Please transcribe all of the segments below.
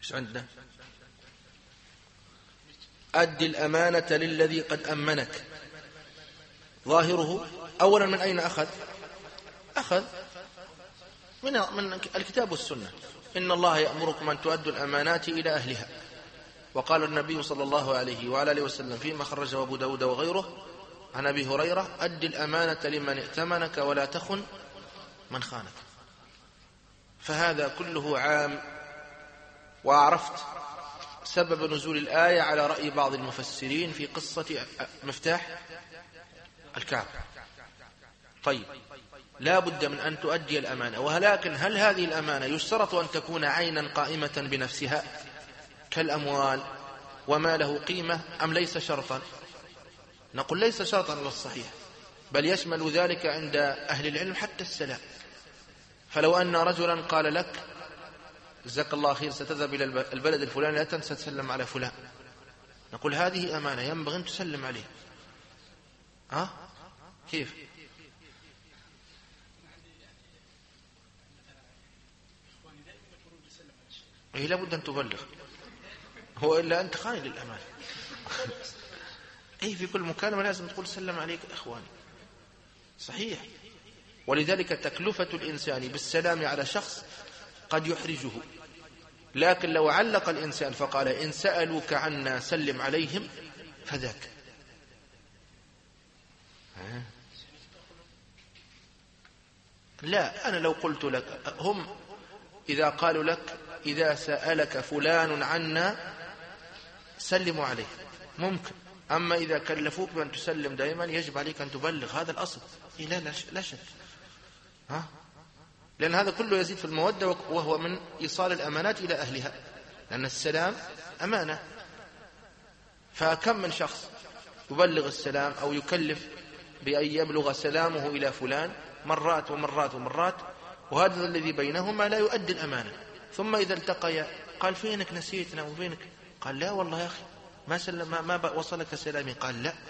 إيش عندنا؟ أد الأمانة للذي قد أمنك. ظاهره أولا من أين أخذ؟ أخذ من الكتاب والسنة. إن الله يأمركم أن تؤدوا الأمانات إلى أهلها. وقال النبي صلى الله عليه وعلى آله وسلم فيما خرجه أبو داود وغيره عن أبي هريرة: أد الأمانة لمن ائتمنك ولا تخن من خانك. فهذا كله عام. وعرفت سبب نزول الآية على رأي بعض المفسرين في قصة مفتاح الكعب. طيب، لا بد من أن تؤدي الأمانة، ولكن هل هذه الأمانة يشترط أن تكون عينا قائمة بنفسها كالأموال وما له قيمة، أم ليس شرطا؟ نقول ليس شرطا على الصحيح، بل يشمل ذلك عند أهل العلم حتى السلام. فلو أن رجلا قال لك: جزاك الله خير، ستذهب إلى البلد الفلاني، لا تنسى تسلم على فلان، نقول هذه أمانة ينبغي أن تسلم عليه. كيف؟ لا بد أن تبلغ، هو إلا أنت خائن للأمانة. في كل مكالمة لازم تقول سلم عليك إخواني. صحيح. ولذلك تكلفة الإنسان بالسلام على شخص قد يحرجه، لكن لو علق الإنسان فقال: إن سألوك عنا سلم عليهم، فذاك. لا، أنا لو قلت لك، هم إذا قالوا لك: إذا سألك فلان عنا سلموا عليه، ممكن. أما إذا كلفوك بأن تسلم دائما يجب عليك أن تبلغ، هذا الأصل. لا شك. لأن هذا كله يزيد في المودة، وهو من إيصال الأمانات إلى أهلها، لأن السلام أمانة. فكم من شخص يبلغ السلام أو يكلف بأن يبلغ سلامه إلى فلان مرات ومرات ومرات، وهذا الذي بينهما لا يؤدي الأمانة. ثم إذا التقيا قال: فينك نسيتنا وفينك؟ قال: لا والله يا أخي ما وصلك سلامي. قال: لا.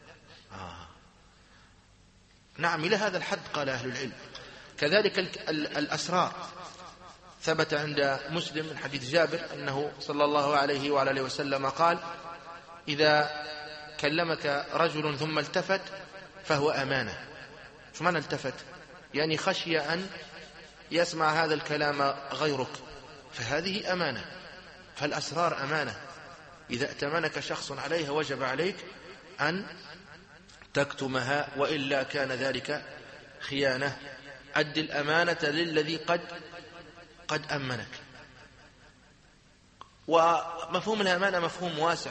نعم، إلى هذا الحد قال أهل العلم. كذلك الأسرار، ثبت عند مسلم من حديث جابر أنه صلى الله عليه وعلى آله وسلم قال: إذا كلمك رجل ثم التفت فهو أمانة. شو معنى التفت؟ يعني خشي أن يسمع هذا الكلام غيرك، فهذه أمانة. فالأسرار أمانة، إذا ائتمنك شخص عليها وجب عليك أن تكتمها، وإلا كان ذلك خيانة. أد الأمانة للذي قد أمنك. ومفهوم الأمانة مفهوم واسع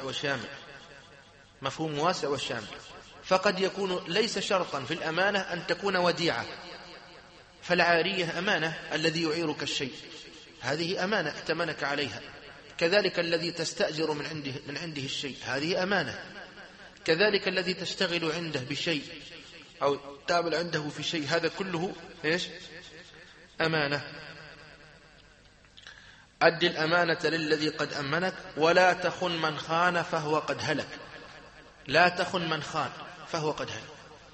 وشامل. فقد يكون ليس شرطا في الأمانة أن تكون وديعة، فالعارية أمانة، الذي يعيرك الشيء هذه أمانة ائتمنك عليها. كذلك الذي تستأجر من عنده الشيء هذه أمانة. كذلك الذي تشتغل عنده بشيء أو تعمل عنده في شيء، هذا كله أمانة. أد الأمانة للذي قد أمنك ولا تخن من خان فهو قد هلك. لا تخن من خان فهو قد هلك،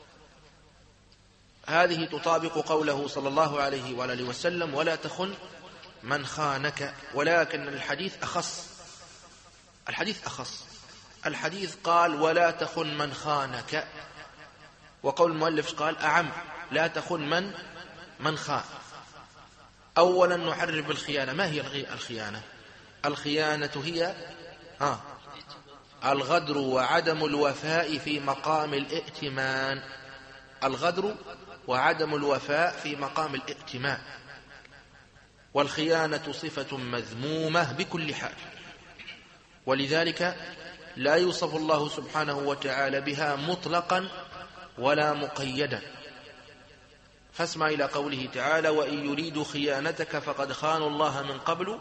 هذه تطابق قوله صلى الله عليه وآله وسلم: ولا تخن من خانك. ولكن الحديث أخص. الحديث قال: ولا تخن من خانك، وقول المؤلف قال: أعم، لا تخن من خان. أولا نحرر بالخيانة. ما هي الخيانة؟ الخيانة هي الغدر وعدم الوفاء في مقام الائتمان. الغدر وعدم الوفاء في مقام الائتمان. والخيانة صفة مذمومة بكل حال، ولذلك لا يوصف الله سبحانه وتعالى بها مطلقا ولا مقيدا. فاسمع إلى قوله تعالى: وإن يريدوا خيانتك فقد خانوا الله من قبل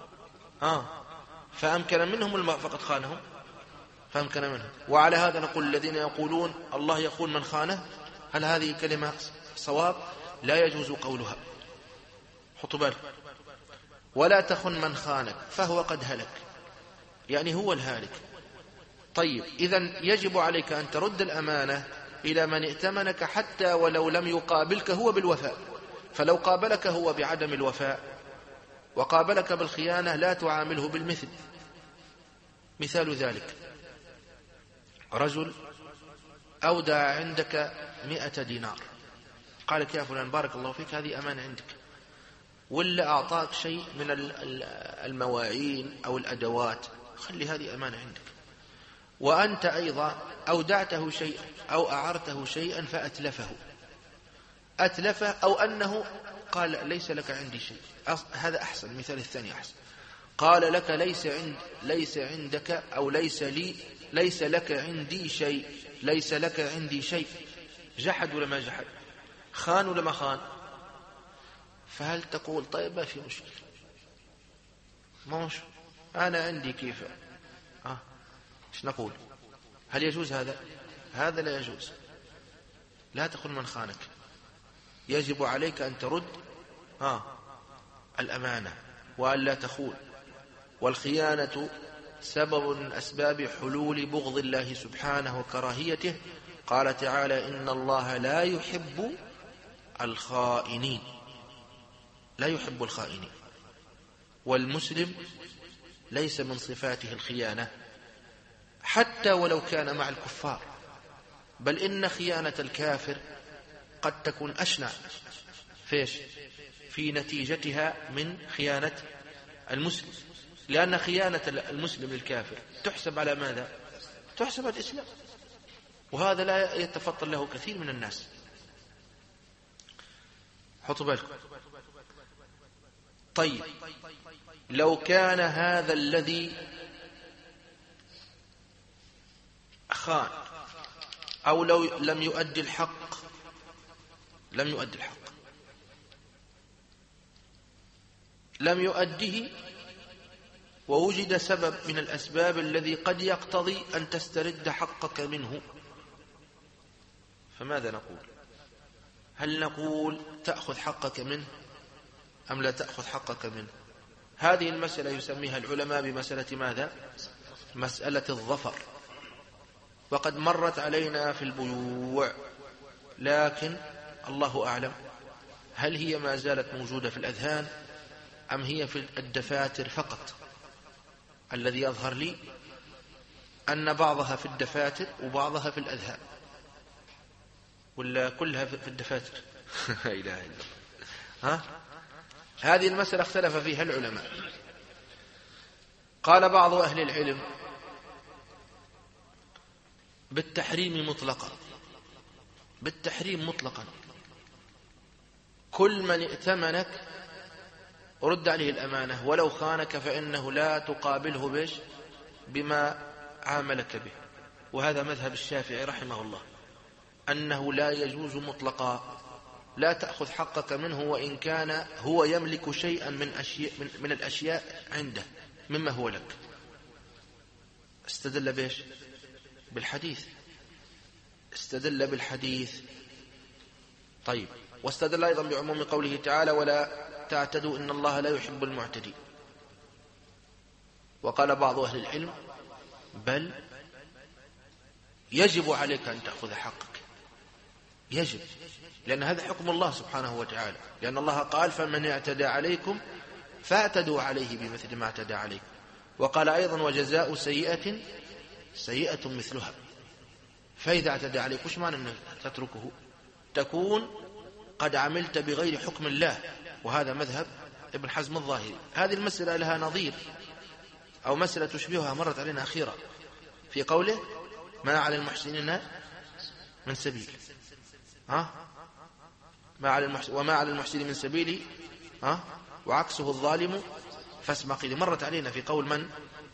فأمكن منهم فقد خانهم فأمكن منهم. وعلى هذا نقول: الذين يقولون الله يخون من خانه، هل هذه كلمة صواب؟ لا يجوز قولها. حطوا بالك. ولا تخن من خانك فهو قد هلك، يعني هو الهالك. طيب، إذن يجب عليك أن ترد الأمانة إلى من ائتمنك حتى ولو لم يقابلك هو بالوفاء. فلو قابلك هو بعدم الوفاء وقابلك بالخيانة لا تعامله بالمثل. مثال ذلك: رجل أودع عندك 100 دينار، قال لك: يا فلان بارك الله فيك، هذه أمانة عندك. ولا أعطاك شيء من المواعين أو الأدوات، خلي هذه أمانة عندك. وأنت أيضا أودعته شيئا أو أعرته شيئا فأتلفه، أو أنه قال: ليس لك عندي شيء. هذا أحسن، المثال الثاني أحسن. قال لك: ليس عندك، أو ليس لك عندي شيء، ليس لك عندي شيء. جحد ولا ما جحد؟ خان ولا ما خان؟ فهل تقول: طيب ما في مشكلة، مش أنا عندي كيف؟ إيش نقول؟ هل يجوز هذا؟ هذا لا يجوز. لا تخن من خانك، يجب عليك أن ترد الأمانة وأن لا تخون. والخيانة سبب من أسباب حلول بغض الله سبحانه وكراهيته. قال تعالى: إن الله لا يحب الخائنين، لا يحب الخائنين. والمسلم ليس من صفاته الخيانة حتى ولو كان مع الكفار، بل إن خيانة الكافر قد تكون أشنع في نتيجتها من خيانة المسلم، لأن خيانة المسلم للكافر تحسب على ماذا؟ تحسب على الإسلام، وهذا لا يتفطن له كثير من الناس. حطوا بالكم. طيب، لو كان هذا الذي خان أو لو لم يؤدي الحق، لم يؤديه، ووجد سبب من الأسباب الذي قد يقتضي أن تسترد حقك منه، فماذا نقول؟ هل نقول تأخذ حقك منه أم لا تأخذ حقك منه؟ هذه المسألة يسميها العلماء بمسألة ماذا؟ مسألة الظفر، وقد مرت علينا في البيوع، لكن الله أعلم هل هي ما زالت موجودة في الأذهان أم هي في الدفاتر فقط. الذي يظهر لي أن بعضها في الدفاتر وبعضها في الأذهان، ولا كلها في الدفاتر؟ لا إله إلا الله. هذه المسألة اختلف فيها العلماء. قال بعض أهل العلم بالتحريم مطلقا، كل من ائتمنك رد عليه الأمانة، ولو خانك فإنه لا تقابله بما عاملك به. وهذا مذهب الشافعي رحمه الله، أنه لا يجوز مطلقا، لا تأخذ حقك منه وإن كان هو يملك شيئا من الأشياء عنده مما هو لك. استدل بالحديث. طيب، واستدل أيضا بعموم قوله تعالى: ولا تعتدوا إن الله لا يحب المعتدين. وقال بعض أهل العلم: بل يجب عليك أن تأخذ حقك، يجب، لأن هذا حكم الله سبحانه وتعالى، لأن الله قال: فمن اعتدى عليكم فاعتدوا عليه بمثل ما اعتدى عليكم. وقال أيضا: وجزاء سيئة مثلها. فإذا اعتدى عليك، وش معنى أن تتركه؟ تكون قد عملت بغير حكم الله، وهذا مذهب ابن حزم الظاهري. هذه المسألة لها نظير أو مسألة تشبهها مرت علينا أخيرا في قوله: ما على المحسنين من سبيل. وما على المحسن من سبيل، وعكسه الظالم فاسمع قيل. مرت علينا في قول من؟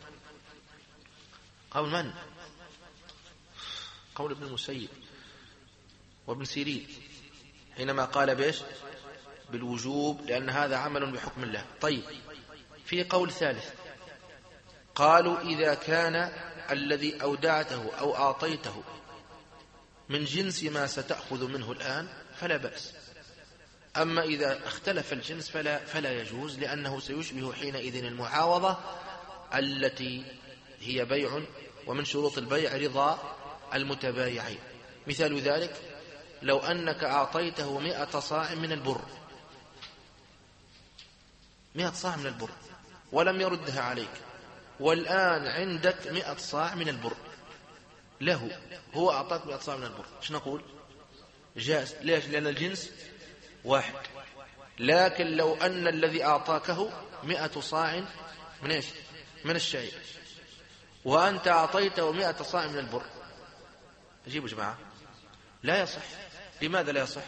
قول ابن المسيب وابن سيرين، حينما قال بالوجوب، لأن هذا عمل بحكم الله. طيب، في قول ثالث قالوا: إذا كان الذي أودعته أو أعطيته من جنس ما ستأخذ منه الآن فلا بأس، أما إذا اختلف الجنس فلا يجوز، لأنه سيشبه حينئذ المعاوضة التي هي بيع، ومن شروط البيع رضا المتبايعين. مثال ذلك: لو أنك أعطيته 100 صاع من البر، 100 صاع من البر ولم يردها عليك، والآن عندك 100 صاع من البر له، هو أعطاك 100 صاع من البر، ايش نقول؟ جائز. ليش؟ لأن الجنس واحد. لكن لو أن الذي أعطاكه 100 صاع من ايش؟ من الشعير، وأنت أعطيته 100 صاع من البر، أجيبوا جماعة، لا يصح. لماذا لا يصح؟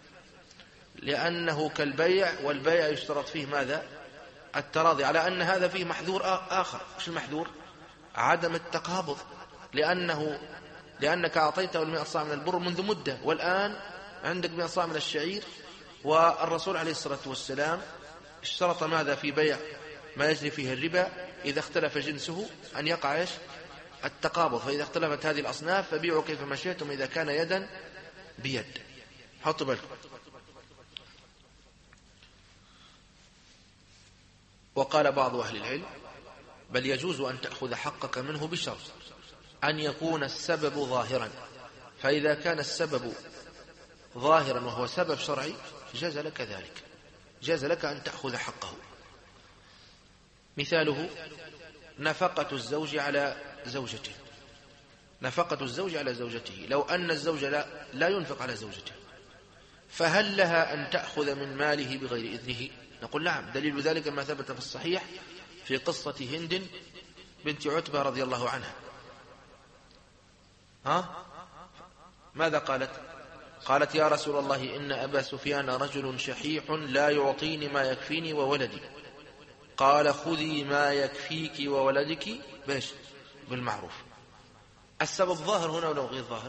لأنه كالبيع، والبيع يشترط فيه ماذا؟ التراضي، على أن هذا فيه محذور آخر. ايش المحذور؟ عدم التقابض، لأنك أعطيته 100 صاع من البر منذ مدة، والآن عندك 100 صاع من الشعير، والرسول عليه الصلاة والسلام اشترط ماذا في بيع ما يجري فيه الربا؟ إذا اختلف جنسه أن يقع ايش؟ التقابض. فإذا اختلفت هذه الأصناف فبيعوا كيف ما شئتم إذا كان يدا بيد. حطوا بالكم. وقال بعض أهل العلم: بل يجوز أن تأخذ حقك منه بشرط أن يكون السبب ظاهرا، فإذا كان السبب ظاهرا وهو سبب شرعي جاز لك ذلك، جاز لك أن تأخذ حقه. مثاله نفقة الزوج على زوجته. نفقة الزوج على زوجته، لو أن الزوج لا ينفق على زوجته، فهل لها أن تأخذ من ماله بغير إذنه؟ نقول نعم. دليل ذلك ما ثبت في الصحيح في قصة هند بنت عتبة رضي الله عنها. ماذا قالت؟ قالت: يا رسول الله، إن أبا سفيان رجل شحيح لا يعطيني ما يكفيني وولدي. قال: خذي ما يكفيك وولدك باش بالمعروف. السبب ظاهر هنا ولو غير ظاهر؟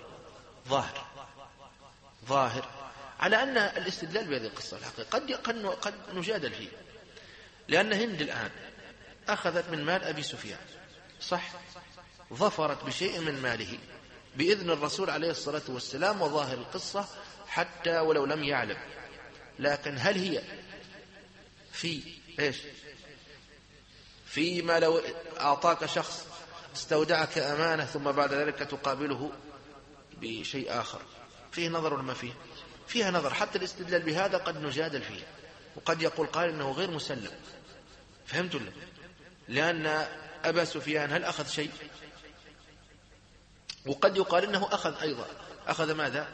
ظاهر على أن الاستدلال بهذه القصة الحقيقة قد نجادل فيه، لأن هند الآن أخذت من مال أبي سفيان، صح، ظفرت بشيء من ماله بإذن الرسول عليه الصلاة والسلام وظاهر القصة حتى ولو لم يعلم. لكن هل هي في إيش؟ فيما لو أعطاك شخص استودعك أمانة ثم بعد ذلك تقابله بشيء آخر، فيه نظر ولا ما فيه؟ فيها نظر. حتى الاستدلال بهذا قد نجادل فيه، وقد يقول قال إنه غير مسلم. فهمت له؟ لأن أبا سفيان هل أخذ شيء؟ وقد يقال إنه أخذ أيضا. أخذ ماذا؟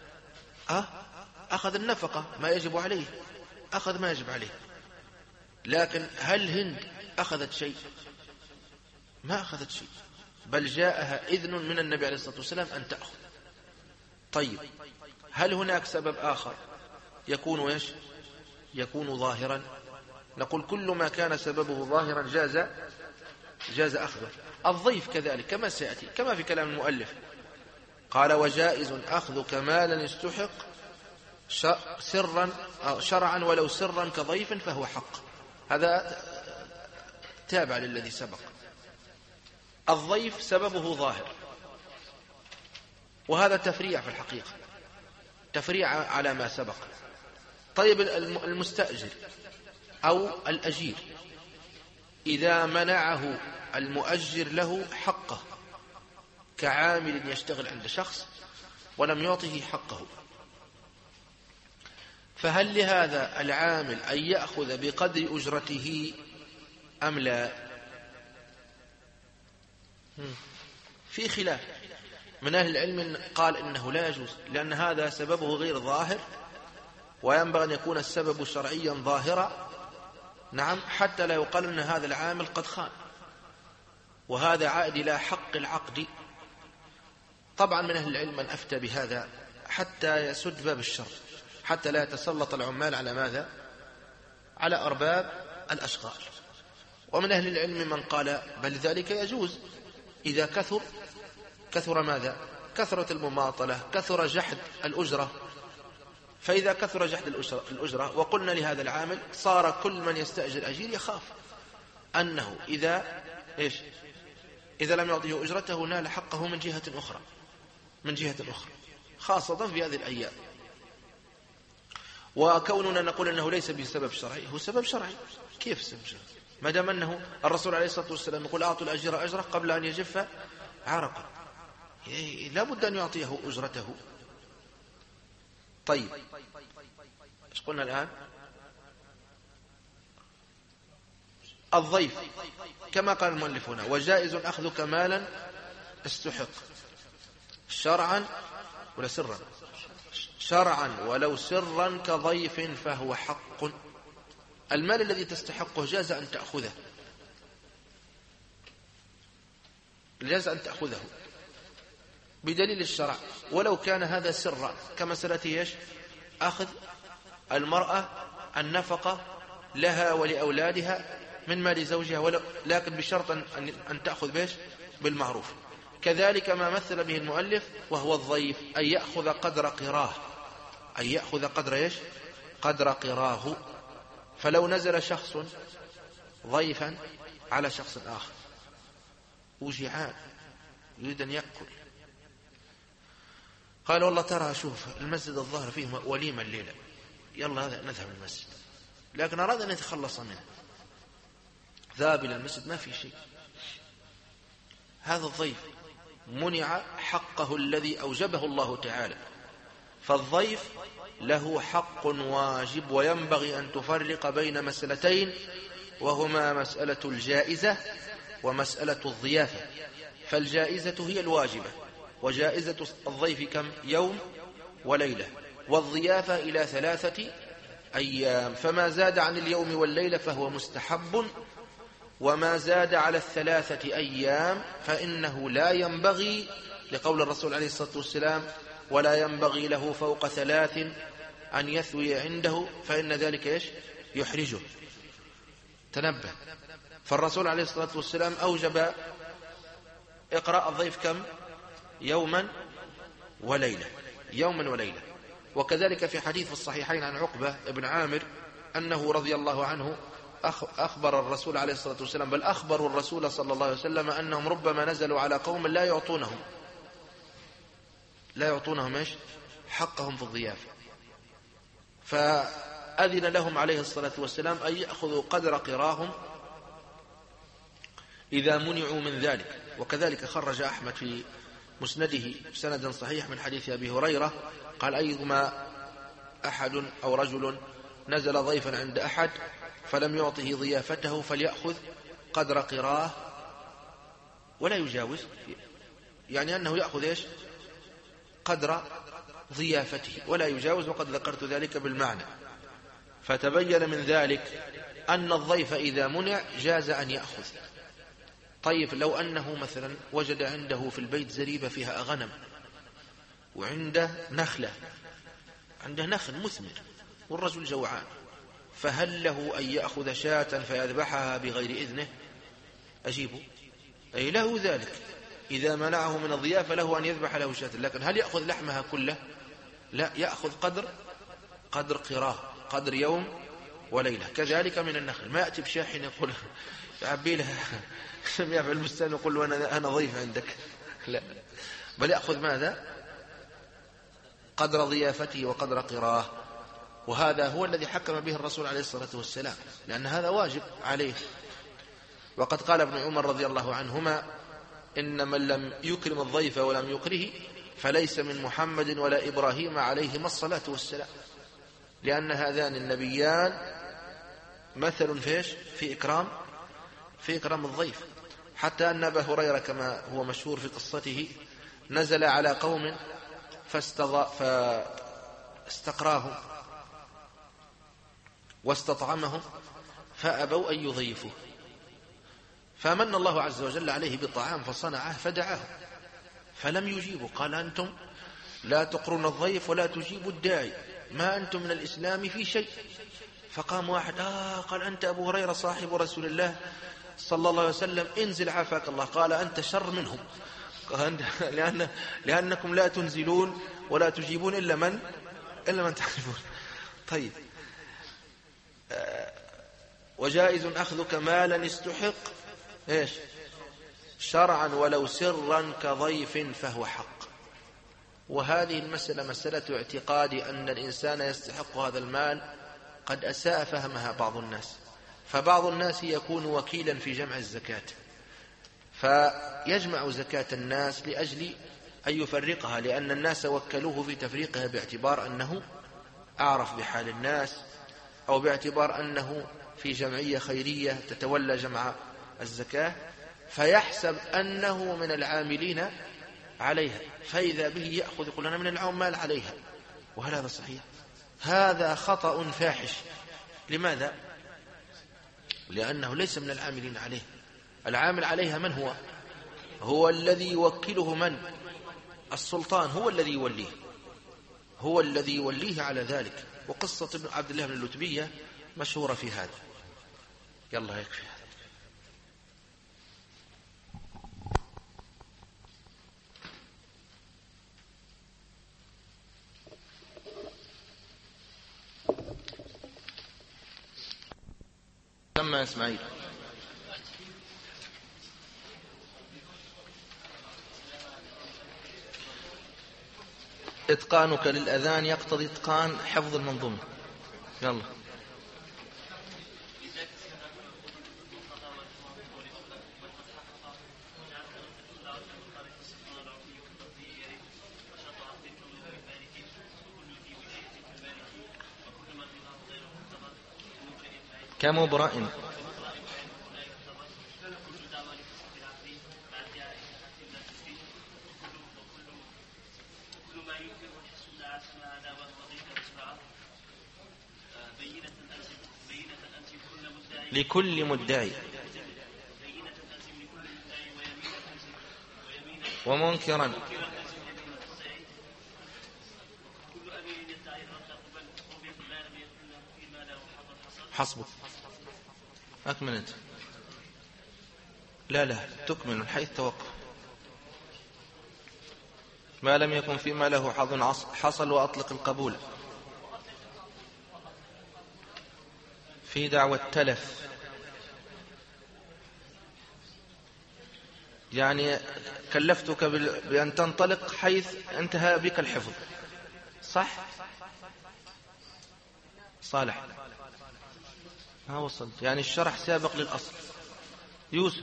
أخذ النفقة، ما يجب عليه، أخذ ما يجب عليه. لكن هل هند أخذت شيء؟ ما أخذت شيء، بل جاءها إذن من النبي عليه الصلاة والسلام أن تأخذ. طيب، هل هناك سبب آخر يكون إيش؟ يكون ظاهرا؟ نقول كل ما كان سببه ظاهرا جاز أخذه. الضيف كذلك كما سيأتي، كما في كلام المؤلف قال: وجائز أخذ كمالا يستحق سرا شرعا ولو سرا كضيف فهو حق. هذا تابع للذي سبق. الضيف سببه ظاهر، وهذا تفريع في الحقيقة، تفريع على ما سبق. طيب، المستأجر أو الأجير إذا منعه المؤجر له حقه كعامل يشتغل عند شخص ولم يعطه حقه، فهل لهذا العامل أن يأخذ بقدر أجرته أم لا؟ في خلاف من أهل العلم قال إنه لا يجوز، لأن هذا سببه غير ظاهر، وينبغي أن يكون السبب شرعيا ظاهرا، نعم، حتى لا يقال أن هذا العامل قد خان، وهذا عائد إلى حق العقد. طبعا من أهل العلم من أفتى بهذا حتى يسد باب الشر، حتى لا يتسلط العمال على ماذا؟ على أرباب الأشغال. ومن أهل العلم من قال بل ذلك يجوز إذا كثر ماذا؟ كثرة المماطلة، كثر جحد الأجرة. فإذا كثر جحد الأجرة وقلنا لهذا العامل، صار كل من يستأجر أجير يخاف أنه إذا لم يعطيه أجرته نال حقه من جهة أخرى، خاصة في هذه الأيام. وكوننا نقول أنه ليس بسبب شرعي، هو سبب شرعي. كيف سبب شرعي؟ ما دام أنه الرسول عليه الصلاة والسلام يقول: أعطوا الأجير أجره قبل أن يجف عرقه، لا بد أن يعطيه أجرته. طيب، ايش قلنا الآن؟ الضيف كما قال المؤلف هنا: وجائز أخذك مالا استحق شرعا ولا سرا، شرعا ولو سرا كضيف فهو حق. المال الذي تستحقه جاز أن تأخذه، جاز أن تأخذه بدليل الشرع، ولو كان هذا سرا كمسألة ايش؟ أخذ المرأة النفقة لها ولأولادها من مال زوجها، لكن بشرط أن تأخذ بيش؟ بالمعروف. كذلك ما مثل به المؤلف وهو الضيف، أن يأخذ قدر قراه، أن يأخذ قدر ايش؟ قدر قراه. فلو نزل شخص ضيفا على شخص آخر وجعان يريد أن يأكل، قال: والله ترى شوف المسجد الظهر فيه وليمة الليلة، يلا هذا نذهب المسجد، لكن أراد أن يتخلص منه، ذهب إلى المسجد ما في شيء. هذا الضيف منع حقه الذي أوجبه الله تعالى. فالضيف له حق واجب، وينبغي أن تفرق بين مسألتين، وهما مسألة الجائزة ومسألة الضيافة. فالجائزة هي الواجبة، وجائزة الضيف كم؟ يوم وليلة، والضيافة إلى 3 أيام، فما زاد عن اليوم والليلة فهو مستحب، وما زاد على 3 أيام فإنه لا ينبغي، لقول الرسول عليه الصلاة والسلام: ولا ينبغي له فوق 3 أن يثوي عنده، فإن ذلك إيش؟ يحرجه. تنبه. فالرسول عليه الصلاة والسلام أوجب إقراء الضيف كم؟ يوما وليلة، يوما وليلة. وكذلك في حديث الصحيحين عن عقبة بن عامر أنه رضي الله عنه أخبر الرسول عليه الصلاة والسلام، بل أخبروا الرسول صلى الله عليه وسلم أنهم ربما نزلوا على قوم لا يعطونهم إيش؟ حقهم في الضيافة، فأذن لهم عليه الصلاة والسلام أن يأخذوا قدر قراهم إذا منعوا من ذلك. وكذلك خرج أحمد في مسنده بسند صحيح من حديث أبي هريرة قال: أيما أحد أو رجل نزل ضيفا عند أحد فلم يعطه ضيافته فليأخذ قدر قراه ولا يجاوز، يعني أنه يأخذ إيش؟ قدر ضيافته ولا يجاوز، وقد ذكرت ذلك بالمعنى. فتبين من ذلك أن الضيف إذا منع جاز أن يأخذ. طيب لو أنه مثلا وجد عنده في البيت زريبة فيها غنم، وعنده نخلة، عنده نخل مثمر، والرجل جوعان، فهل له أن يأخذ شاة فيذبحها بغير إذنه؟ أجيبه أي له ذلك، إذا منعه من الضيافة له أن يذبح له شاة، لكن هل يأخذ لحمها كله؟ لا، يأخذ قدر قراه، قدر يوم وليلة. كذلك من النخل، ما يأتي بشاحن يقول يعبي لها سميع في البستان يقول له أنا ضيف عندك، لا، بل يأخذ ماذا؟ قدر ضيافته وقدر قراه. وهذا هو الذي حكم به الرسول عليه الصلاة والسلام، لأن هذا واجب عليه. وقد قال ابن عمر رضي الله عنهما: إن من لم يكرم الضيف ولم يكره فليس من محمد ولا إبراهيم عليهما الصلاة والسلام، لأن هذان النبيان مثل في إكرام الضيف. حتى أن أبا هريرة كما هو مشهور في قصته نزل على قوم فاستقراهم واستطعمهم فأبوا أن يضيفوه، فمن الله عز وجل عليه بطعام فصنعه فدعاه فلم يجيبوا، قال: أنتم لا تقرون الضيف ولا تجيبوا الداعي، ما أنتم من الإسلام في شيء. فقام واحد قال: أنت أبو هريرة صاحب رسول الله صلى الله عليه وسلم، انزل عافاك الله. قال: أنت شر منهم، لأنكم لا تنزلون ولا تجيبون إلا من تعرفون. طيب، وجائز أخذك مالا استحق إيش؟ شرعا ولو سرا كضيف فهو حق. وهذه المسألة مسألة اعتقاد أن الإنسان يستحق هذا المال، قد أساء فهمها بعض الناس. فبعض الناس يكون وكيلا في جمع الزكاة، فيجمع زكاة الناس لأجل أن يفرقها، لأن الناس وكلوه في تفريقها باعتبار أنه أعرف بحال الناس، أو باعتبار أنه في جمعية خيرية تتولى جمع الزكاة، فيحسب أنه من العاملين عليها، فإذا به يأخذ يقول أنا من العمال عليها. وهل هذا صحيح؟ هذا خطأ فاحش. لماذا؟ لأنه ليس من العاملين عليه. العامل عليها من هو؟ هو الذي يوكله من؟ السلطان، هو الذي يوليه، هو الذي يوليه على ذلك. وقصة ابن عبد الله بن اللتبية مشهورة في هذا. يلا يكفي هذا. سمى إسماعيل. إتقانك للأذان يقتضي إتقان حفظ المنظومة. يلا. كمبرأ. لكل مدعي ومنكرا. حسبك. أكمل أنت. لا تكمل من حيث توقف. ما لم يكن فيما له حظ حصل وأطلق القبول في دعوى التلف. يعني كلفتك بأن تنطلق حيث انتهى بك الحفظ، صح؟ صالح ما وصلت، يعني الشرح سابق للأصل. يوسف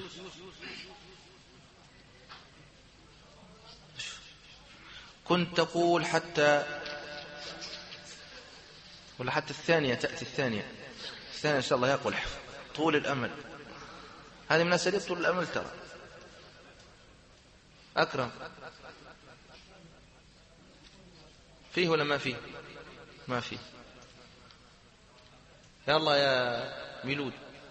كنت تقول حتى ولا حتى الثانية تأتي الثانية إن شاء الله يقول الحفظ طول الأمل. هذه من أساليب طول الأمل ترى. أكرم فيه ولا ما فيه؟ ما فيه. يلا يا ميلود.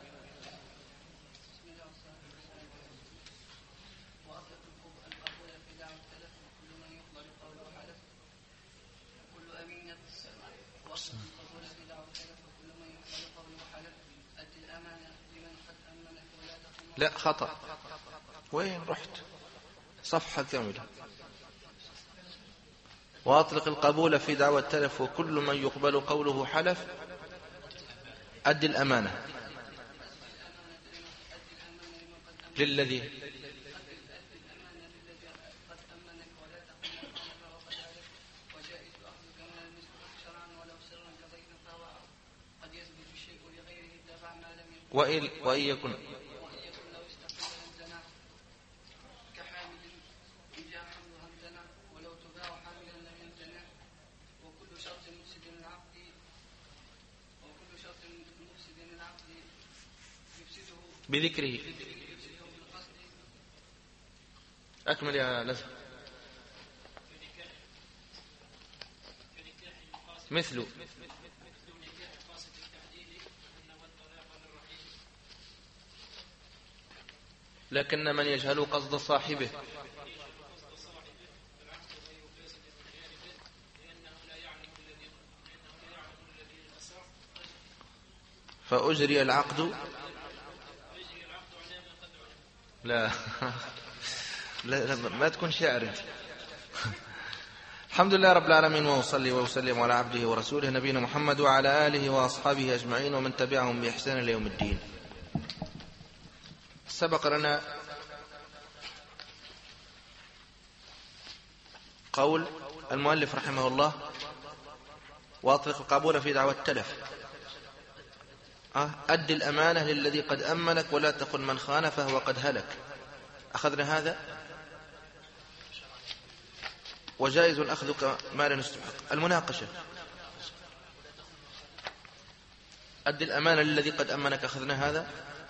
لا خطأ. وين رحت؟ صفحة كاملة. وأطلق القبول في دعوى التلف وكل من يقبل قوله حلف. أد الأمانة للذي وإن يكن بذكره. أكمل يا لزم. مثل لكن من يجهل قصد صاحبه فأجري العقد. لا ما تكون شاعر انت. الحمد لله رب العالمين، وأصلي وأسلم على عبده ورسوله نبينا محمد وعلى آله وأصحابه أجمعين ومن تبعهم بإحسان إلى يوم الدين. سبق لنا قول المؤلف رحمه الله وأطلق القبول في دعوى التلف. أد الأمانة للذي قد أمنك ولا تقل من خان فهو قد هلك. أخذنا هذا. وجائز أخذك ما لا نستحق. المناقشة أد الأمانة للذي قد أمنك. أخذنا هذا.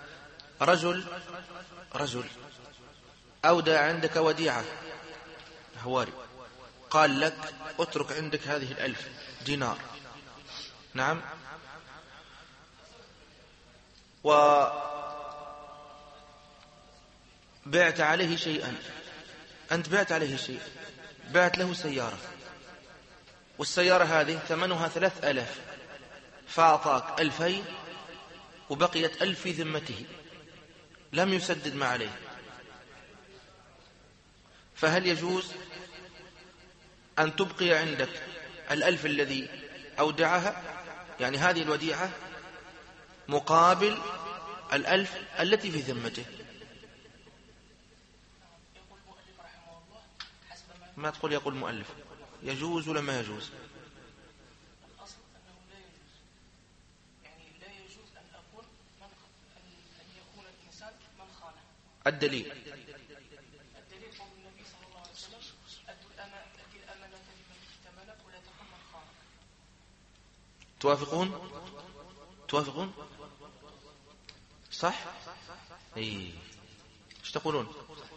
رجل أودع عندك وديعة هواري، قال لك اترك عندك هذه 1000 دينار. نعم. وبعت عليه شيئا، أنت بعت عليه شيء، بعت له سيارة، والسيارة هذه ثمنها 3000، فأعطاك 2000 وبقيت 1000 في ذمته، لم يسدد ما عليه، فهل يجوز أن تبقي عندك 1000 الذي أودعها، يعني هذه الوديعة مقابل 1000 التي في ذمته؟ ما تقول يقول مؤلف يجوز ولا ما يجوز؟ الأصل أنه لا يجوز، يعني لا يجوز أن يكون الإنسان من خانه. الدليل قول النبي صلى الله عليه وسلم: أدي الأمانة لمن ائتمنك ولا تكن من خانك. توافقون؟ صح؟ ايش تقولون؟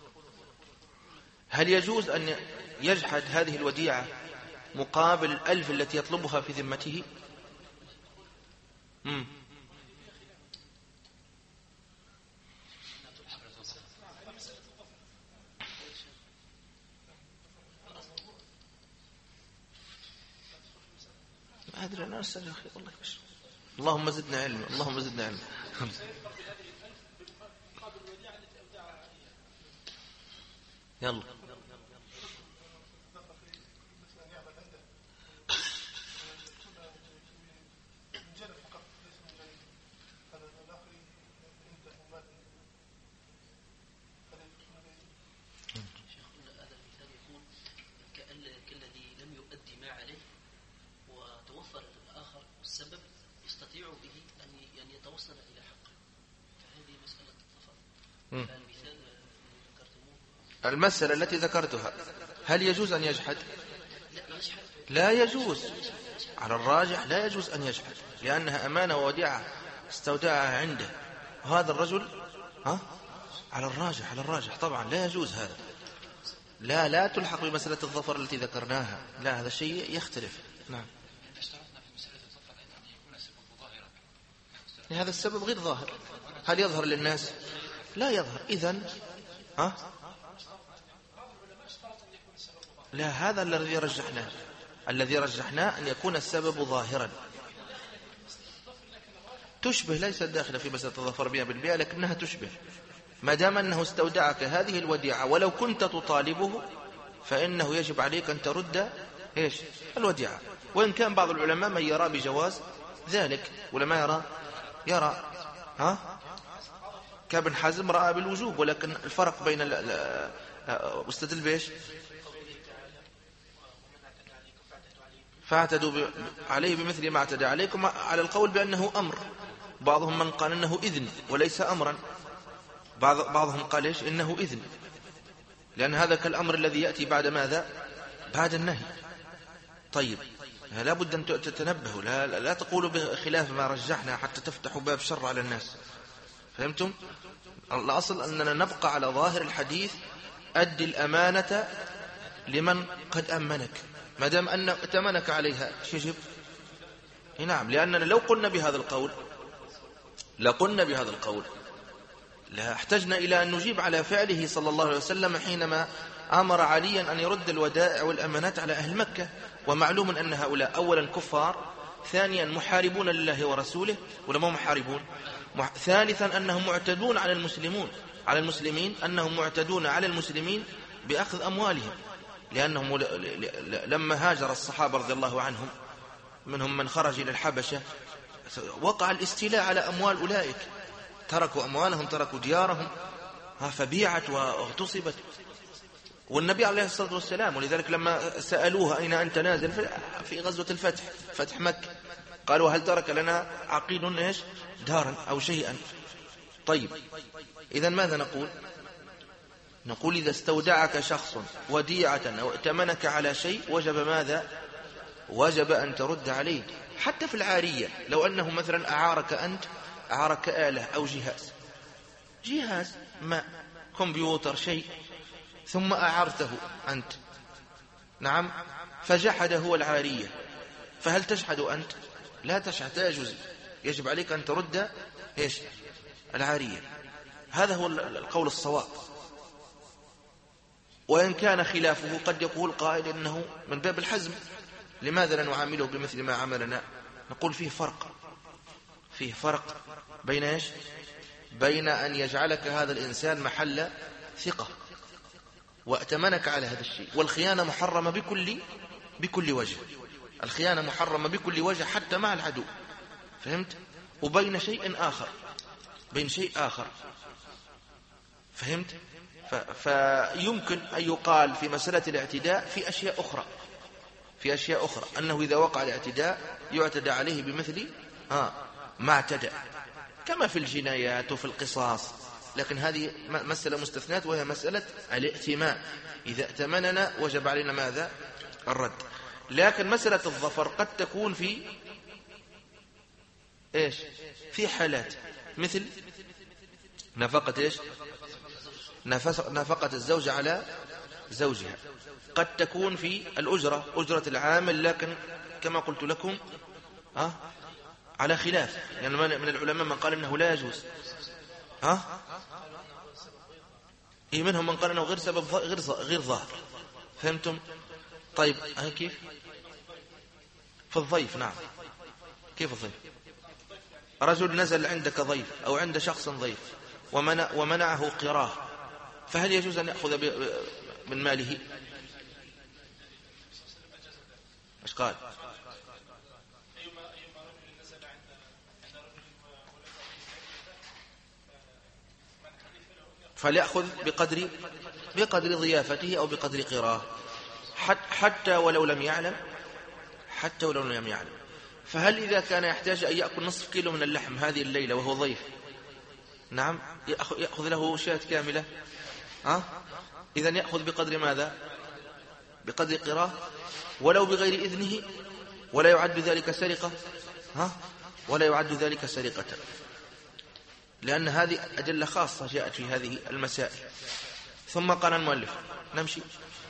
هل يجوز أن يجحد هذه الوديعة مقابل 1000 التي يطلبها في ذمته؟ ما أدري، أنا أستجل أخي والله. اللهم زدنا علم، اللهم زدنا علم. يلا. كالذي لم يؤدي ما عليه وتوفر الآخر والسبب يستطيع به أن يتوصل إلى حقه، فهذه مسألة الظفر. فالمثال ذكرتموه، المسألة التي ذكرتها، هل يجوز أن يجحد؟ لا يجوز، على الراجح لا يجوز أن يجحد، لأنها أمانة ووديعة استودعها عنده، وهذا الرجل على الراجح طبعا لا يجوز هذا. لا تلحق بمسألة الظفر التي ذكرناها، لا، هذا شيء يختلف. نعم. هذا السبب غير ظاهر. هل يظهر للناس؟ لا يظهر. إذن لا، هذا الذي رجحناه أن يكون السبب ظاهرا. تشبه، ليست داخلة في مسألة الظفر 100%، لكنها تشبه. ما دام أنه استودعك هذه الوديعة ولو كنت تطالبه، فإنه يجب عليك أن ترد الوديعة. وإن كان بعض العلماء من يرى بجواز ذلك، ولا يرى كابن حزم رأى بالوجوب، ولكن الفرق بين واستدل بإيش؟ فاعتدوا عليه بمثل ما اعتدى عليكم، على القول بأنه أمر. بعضهم من قال إنه إذن وليس أمرا، بعضهم قال إنه إذن، لأن هذا كالأمر الذي يأتي بعد ماذا؟ بعد النهي. طيب، لا بد أن تتنبهوا، لا تقولوا بخلاف ما رجحنا حتى تفتحوا باب شر على الناس. فهمتم؟ الأصل أننا نبقى على ظاهر الحديث: أدي الأمانة لمن قد أمنك، ما دام أن ائتمنك عليها يجب. نعم، لأننا لو قلنا بهذا القول لا احتجنا إلى أن نجيب على فعله صلى الله عليه وسلم حينما أمر عليا أن يرد الودائع والأمانات على أهل مكة. ومعلوم أن هؤلاء أولا كفار، ثانيا محاربون لله ورسوله، ولا ما محاربون؟ ثالثا أنهم معتدون على المسلمين، أنهم معتدون على المسلمين بأخذ أموالهم، لأنهم لما هاجر الصحابة رضي الله عنهم، منهم من خرج إلى الحبشة، وقع الاستيلاء على أموال أولئك، تركوا أموالهم، تركوا ديارهم، فبيعت واغتصبت. والنبي عليه الصلاة والسلام، ولذلك لما سألوه أين أنت نازل في غزوة الفتح، فتح مكة، قالوا هل ترك لنا عقيل دارا أو شيئا؟ طيب، إذن ماذا نقول إذا استودعك شخص وديعة أو ائتمنك على شيء، وجب ماذا؟ وجب أن ترد عليه، حتى في العارية، لو أنه مثلا أعارك أنت، أعارك آلة أو جهاز ما، كمبيوتر شيء، ثم أعرته أنت، نعم، فجحد هو العارية، فهل تجحد أنت؟ لا تجحد، لا يجوز، يجب عليك أن ترد إيش؟ العارية. هذا هو القول الصواب. وإن كان خلافه قد يقول قائل إنه من باب الحزم، لماذا لا نعامله بمثل ما عملنا؟ نقول فيه فرق بين إيش؟ بين أن يجعلك هذا الإنسان محل ثقة وأتمنك على هذا الشيء، والخيانة محرمة بكل وجه، الخيانة محرمة بكل وجه حتى مع العدو، فهمت؟ وبين شيء آخر، بين شيء آخر، فهمت؟ فيمكن أن يقال في مسألة الاعتداء في أشياء أخرى أنه إذا وقع الاعتداء يعتدى عليه بمثل ما اعتدى، كما في الجنايات وفي القصاص. لكن هذه مسألة مستثنات، وهي مسألة الائتمان، إذا ائتمننا وجب علينا ماذا؟ الرد. لكن مسألة الظفر قد تكون في إيش؟ في حالات مثل نفقة إيش؟ نفقة الزوج على زوجها، قد تكون في أجرة العامل، لكن كما قلت لكم على خلاف، يعني من العلماء من قال إنه لا يجوز، منهم من قال إنه غير سبب غير ظاهر، فهمتم؟ طيب كيف في الضيف؟ نعم، كيف الضيف؟ رجل نزل عندك ضيف أو عند شخص ضيف ومنعه قراه، فهل يجوز أن يأخذ من ماله؟ ايش قال؟ فليأخذ بقدر ضيافته أو بقدر قراه، حتى ولو لم يعلم. فهل إذا كان يحتاج أن يأكل نصف كيلو من اللحم هذه الليلة وهو ضيف، نعم، يأخذ له شاة كاملة؟ إذن يأخذ بقدر ماذا؟ بقدر قراه، ولو بغير إذنه، ولا يعد ذلك سرقة، ولا يعد ذلك سرقة، لأن هذه أدلة خاصة جاءت في هذه المسائل. ثم قال المؤلف، نمشي.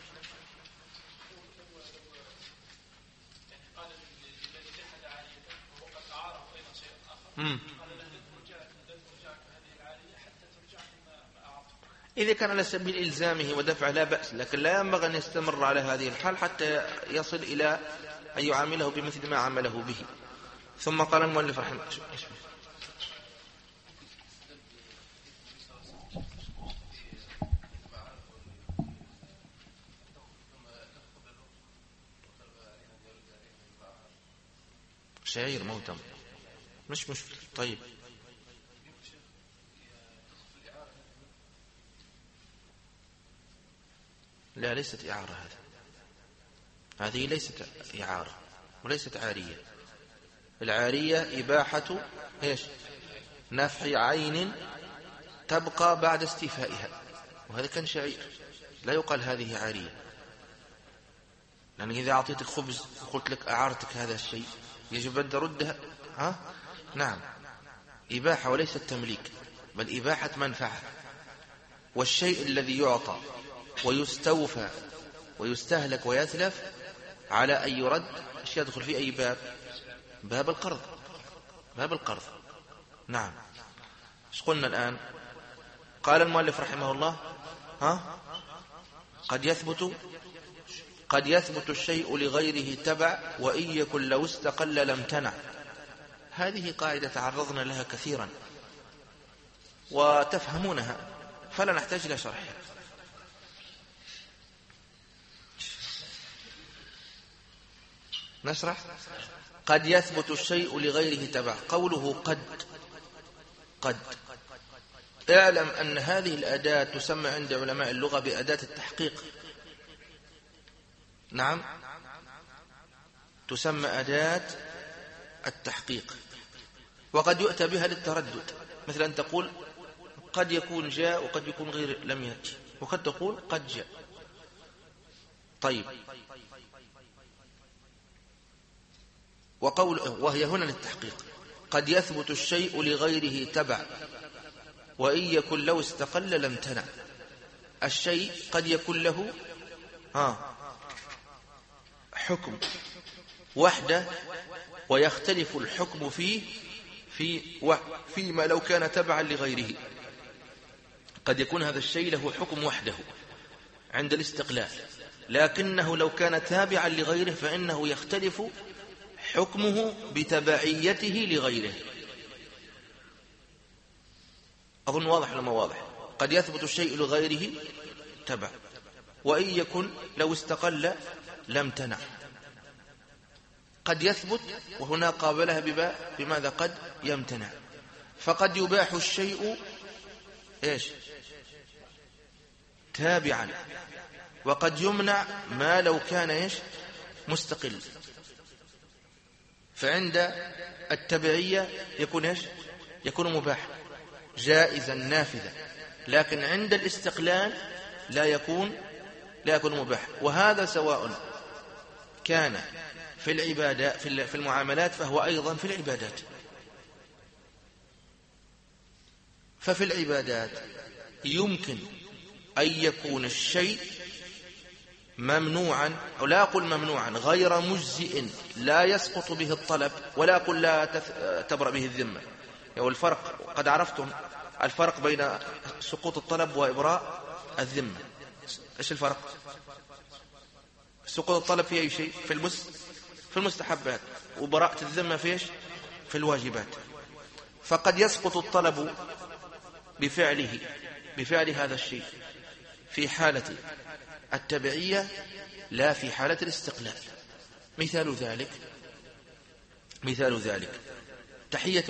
إذا كان على سبيل إلزامه ودفعه لا بأس، لكن لا ينبغي أن يستمر على هذه الحال حتى يصل إلى أن يعامله بمثل ما عمله به. ثم قال المؤلف رحمه الله، شعير موتم مش مشكلة. طيب لا، ليست إعارة، هذه ليست إعارة وليست عارية. العارية إباحة إيش؟ نفع عين تبقى بعد استيفائها، وهذا كان شعير، لا يقال هذه عارية، لأن إذا أعطيتك خبز وقلت لك أعارتك هذا الشيء يجب أن تردها. نعم، إباحة وليست تمليك، بل إباحة منفعة. والشيء الذي يعطى ويستوفى ويستهلك ويتلف على أن يرد، ايش يدخل في أي باب؟ باب القرض. نعم. ايش قلنا الآن؟ قال المؤلف رحمه الله قد يثبت الشيء لغيره تبع، وإن يكن لو استقل لم تنع. هذه قاعدة تعرضنا لها كثيرا وتفهمونها، فلا نحتاج إلى شرحها. نشرح. قد يثبت الشيء لغيره تبع، قوله قد اعلم أن هذه الأداة تسمى عند علماء اللغة بأداة التحقيق. نعم، تسمى أداة التحقيق، وقد يؤتى بها للتردد، مثل أن تقول قد يكون جاء وقد يكون غير لم يأتي، وقد تقول قد جاء. طيب، وهي هنا للتحقيق. قد يثبت الشيء لغيره تبع وإن يكن لو استقل لم تنع. الشيء قد يكون له حكم وحده ويختلف الحكم فيما لو كان تبعا لغيره. قد يكون هذا الشيء له حكم وحده عند الاستقلال، لكنه لو كان تابعا لغيره فإنه يختلف حكمه بتبعيته لغيره. أظن واضح لما واضح. قد يثبت الشيء لغيره تبع وإن يكن لو استقل لم تنع. قد يثبت وهنا قابلها بماذا؟ قد يمتنع. فقد يباح الشيء تابعا، وقد يمنع ما لو كان مستقل. فعند التبعية يكون مباح جائزا نافذا، لكن عند الاستقلال لا يكون مباح. وهذا سواء كان في العبادات في المعاملات فهو أيضا في العبادات. ففي العبادات يمكن أن يكون الشيء ممنوعا، أو لا أقول ممنوعا، غير مجزئ لا يسقط به الطلب، ولا أقول لا تبرأ به الذمة. والفرق قد عرفتم الفرق بين سقوط الطلب وإبراء الذمة. إيش الفرق؟ سقوط الطلب في أي شيء؟ في المستحبات، وبراءة الذمة في الواجبات. فقد يسقط الطلب بفعل هذا الشيء في حالة التبعية لا في حالة الاستقلال. مثال ذلك تحية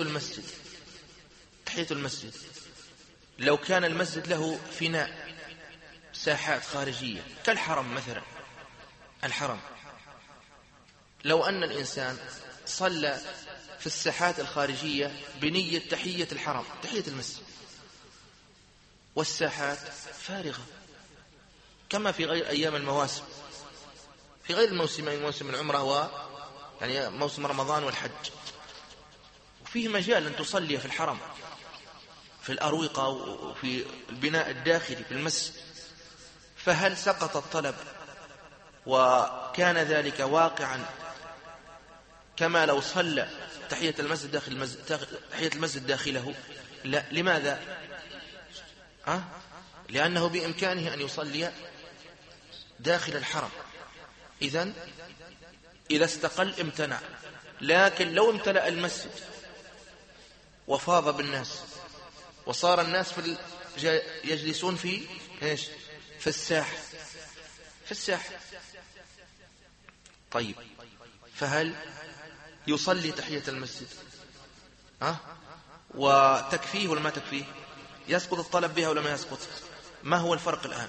المسجد. لو كان المسجد له فناء ساحات خارجية كالحرم مثلا، الحرم، لو أن الإنسان صلى في الساحات الخارجية بنية تحية الحرم، تحية المسجد، والساحات فارغة كما في غير أيام المواسم، في غير الموسمين، موسم العمرة يعني موسم رمضان والحج، وفيه مجال أن تصلي في الحرم في الأروقة وفي البناء الداخلي في المسجد. فهل سقط الطلب وكان ذلك واقعا كما لو صلى تحية المسجد داخله؟ لا. لماذا؟ لأنه بإمكانه أن يصلي داخل الحرم. إذا استقل امتنع. لكن لو امتلأ المسجد وفاض بالناس وصار الناس يجلسون في الساحة، طيب، فهل يصلي تحية المسجد وتكفيه ولا ما تكفيه؟ يسقط الطلب بها ولا ما يسقط؟ ما هو الفرق الآن؟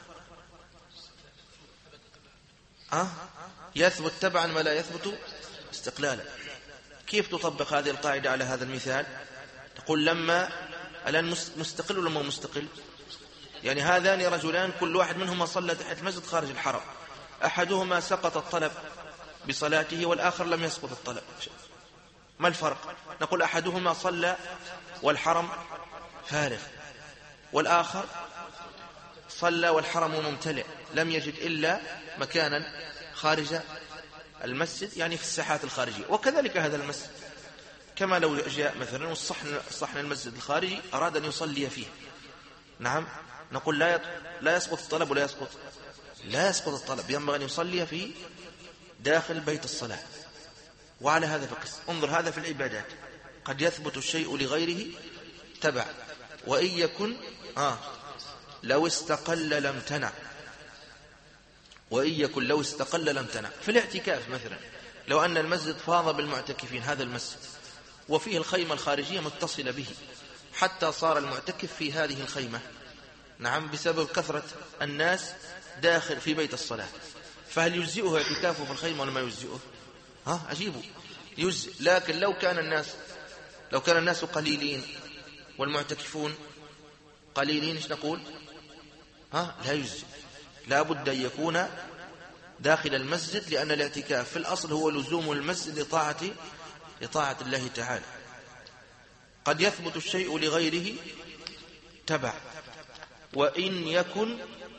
يثبت تبعا ولا يثبت استقلالا. كيف تطبق هذه القاعدة على هذا المثال؟ تقول لما الآن مستقل ولا ما مستقل؟ يعني هذان رجلان كل واحد منهما صلى تحت المسجد خارج الحرم، أحدهما سقط الطلب بصلاته والآخر لم يسقط الطلب. ما الفرق؟ نقول أحدهما صلى والحرم فارغ، والآخر صلى والحرم ممتلئ، لم يجد إلا مكانا خارج المسجد، يعني في الساحات الخارجية. وكذلك هذا المسجد، كما لو جاء مثلا صحن المسجد الخارجي أراد أن يصلي فيه، نعم، نقول لا يسقط الطلب ولا يسقط؟ لا يسقط الطلب، ينبغي أن يصلي في داخل بيت الصلاة. وعلى هذا فقس. انظر، هذا في العبادات قد يثبت الشيء لغيره تبع وإن يكن لو استقل لم تنع. وإن يكن لو استقل لم تنع. في الاعتكاف مثلا، لو أن المسجد فاض بالمعتكفين، هذا المسجد وفيه الخيمة الخارجية متصلة به، حتى صار المعتكف في هذه الخيمة، نعم، بسبب كثرة الناس داخل في بيت الصلاة، فهل يجزئه اعتكافه في الخيمة ولا ما يجزئه؟ أجيبه يجزئ. لكن لو كان الناس قليلين والمعتكفون قليلين، ايش نقول؟ لا يجزئ. لا بد أن يكون داخل المسجد، لأن الاعتكاف في الأصل هو لزوم المسجد لطاعة الله تعالى. قد يثبت الشيء لغيره تبع، وإن يكن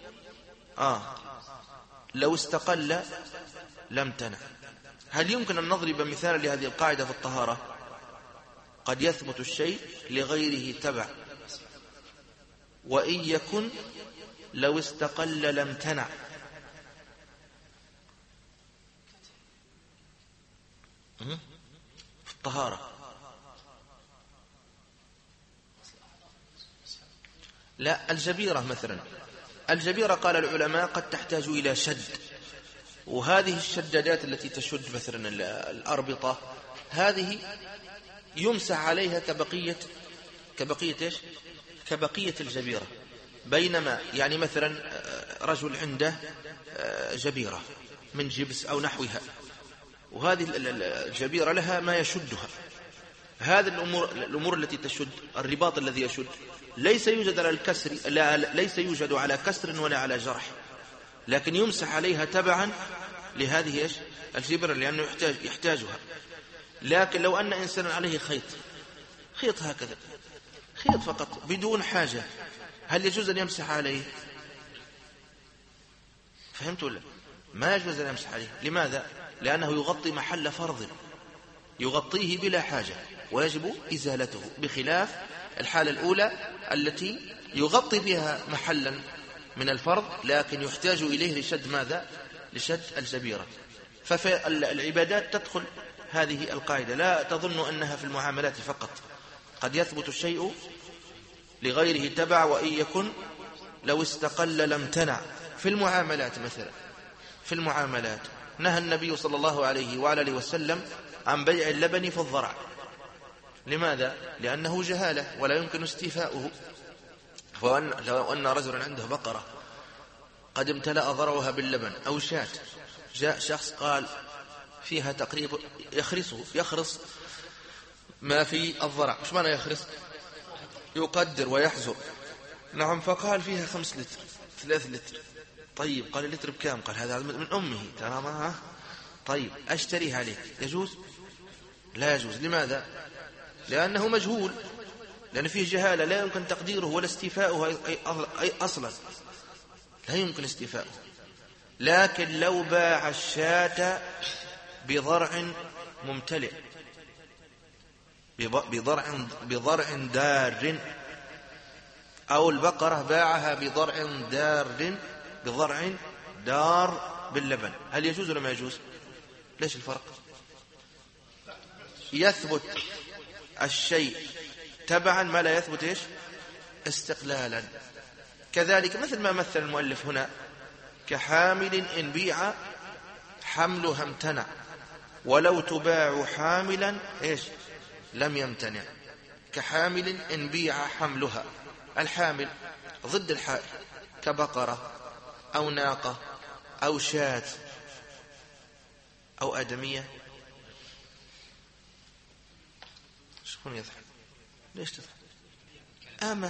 لو استقل لم تنع. هل يمكن أن نضرب مثالا لهذه القاعدة في الطهارة؟ قد يثبت الشيء لغيره تبع، وإن يكن لو استقل لم تنع. في الطهارة لا، الجبيرة مثلا، الجبيرة قال العلماء قد تحتاج إلى شد، وهذه الشدادات التي تشد مثلا الأربطة هذه يمسح عليها كبقية إيش؟ كبقية الجبيرة. بينما يعني مثلا رجل عنده جبيرة من جبس أو نحوها، وهذه الجبيرة لها ما يشدها. هذه الأمور التي تشد، الرباط الذي يشد ليس يوجد على الكسر، ليس يوجد على كسر ولا على جرح، لكن يمسح عليها تبعا لهذه إيش؟ الجبيرة، لأنه يحتاجها. لكن لو أن إنسان عليه خيط هكذا، خيط فقط بدون حاجة، هل يجوز أن يمسح عليه؟ فهمت ولا؟ ما يجوز أن يمسح عليه. لماذا؟ لأنه يغطي محل فرض، يغطيه بلا حاجة ويجب إزالته، بخلاف الحالة الأولى التي يغطي بها محلا من الفرض لكن يحتاج إليه لشد ماذا؟ لشد الجبيرة. ففي العبادات تدخل هذه القاعدة، لا تظن أنها في المعاملات فقط. قد يثبت الشيء لغيره تبع، وإن يكن لو استقل لم تنع. في المعاملات مثلا، في المعاملات نهى النبي صلى الله عليه وعلى آله وسلم عن بيع اللبن في الضرع. لماذا؟ لأنه جهالة ولا يمكن استيفاؤه. لو أن رجلا عنده بقرة قد امتلأ ضرعها باللبن أو شاة، جاء شخص قال فيها تقريبا يخرص ما في الضرع. مش معنى يخرص؟ يقدر ويحزر. نعم. فقال فيها 5 لتر 3 لتر. طيب قال اللتر بكام؟ قال هذا من أمه. تمام. طيب أشتريها عليك، يجوز؟ لا يجوز. لماذا؟ لأنه مجهول، لأن فيه جهالة لا يمكن تقديره ولا استيفاؤه أي أصلا لا يمكن استيفاؤه. لكن لو باع الشاة بضرع ممتلئ، بضرع دار، أو البقرة باعها بضرع دار باللبن، هل يجوز ولا ما يجوز؟ ليش الفرق؟ يثبت الشيء تبعا ما لا يثبت إيش؟ استقلالا. كذلك مثل ما مثل المؤلف هنا، كحامل إن بيع حملها امتنع، ولو تباع حاملا إيش؟ لم يمتنع. كحامل إن بيع حملها، الحامل ضد الحائل، كبقرة أو ناقة أو شاة أو آدمية. شكون يضحك؟ ليش تضحك؟ أما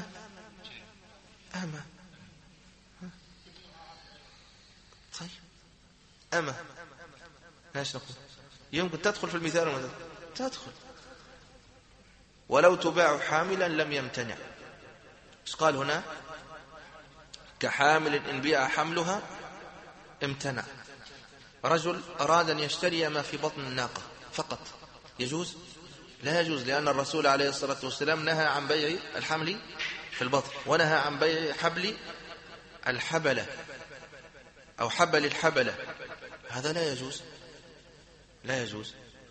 طيب أما ليش نقول؟ يمكن تدخل في المثال ولا تدخل. ولو تباع حاملا لم يمتنع. ايش قال هنا؟ كحامل إن بيع حملها امتنع. رجل أراد أن يشتري ما في بطن الناقة فقط، يجوز؟ لا يجوز، لأن الرسول عليه الصلاة والسلام نهى عن بيع الحمل في البطن، ونهى عن بيع حبل الحبلة أو حبل الحبلة. هذا لا يجوز، لا يجوز.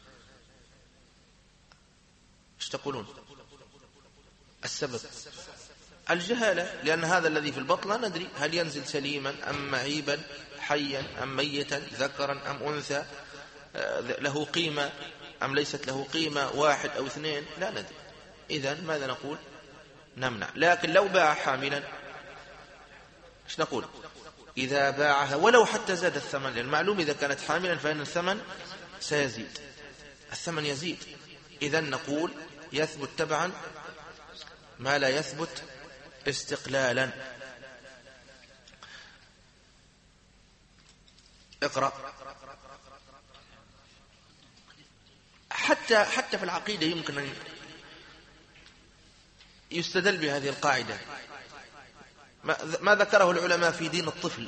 ايش تقولون؟ السبب الجهالة، لأن هذا الذي في البطن لا ندري هل ينزل سليما أم معيبا، حيا أم ميتا، ذكرا أم أنثى، له قيمة أم ليست له قيمة، 1 أو 2، لا ندري. إذن ماذا نقول؟ نمنع. لكن لو باع حاملا ايش نقول؟ إذا باعها ولو حتى زاد الثمن، لأن معلوم إذا كانت حاملا فإن الثمن سيزيد، الثمن يزيد. إذن نقول يثبت تبعا ما لا يثبت استقلالا. اقرأ. حتى في العقيدة يمكن أن يستدل بهذه القاعدة. ما ذكره العلماء في دين الطفل.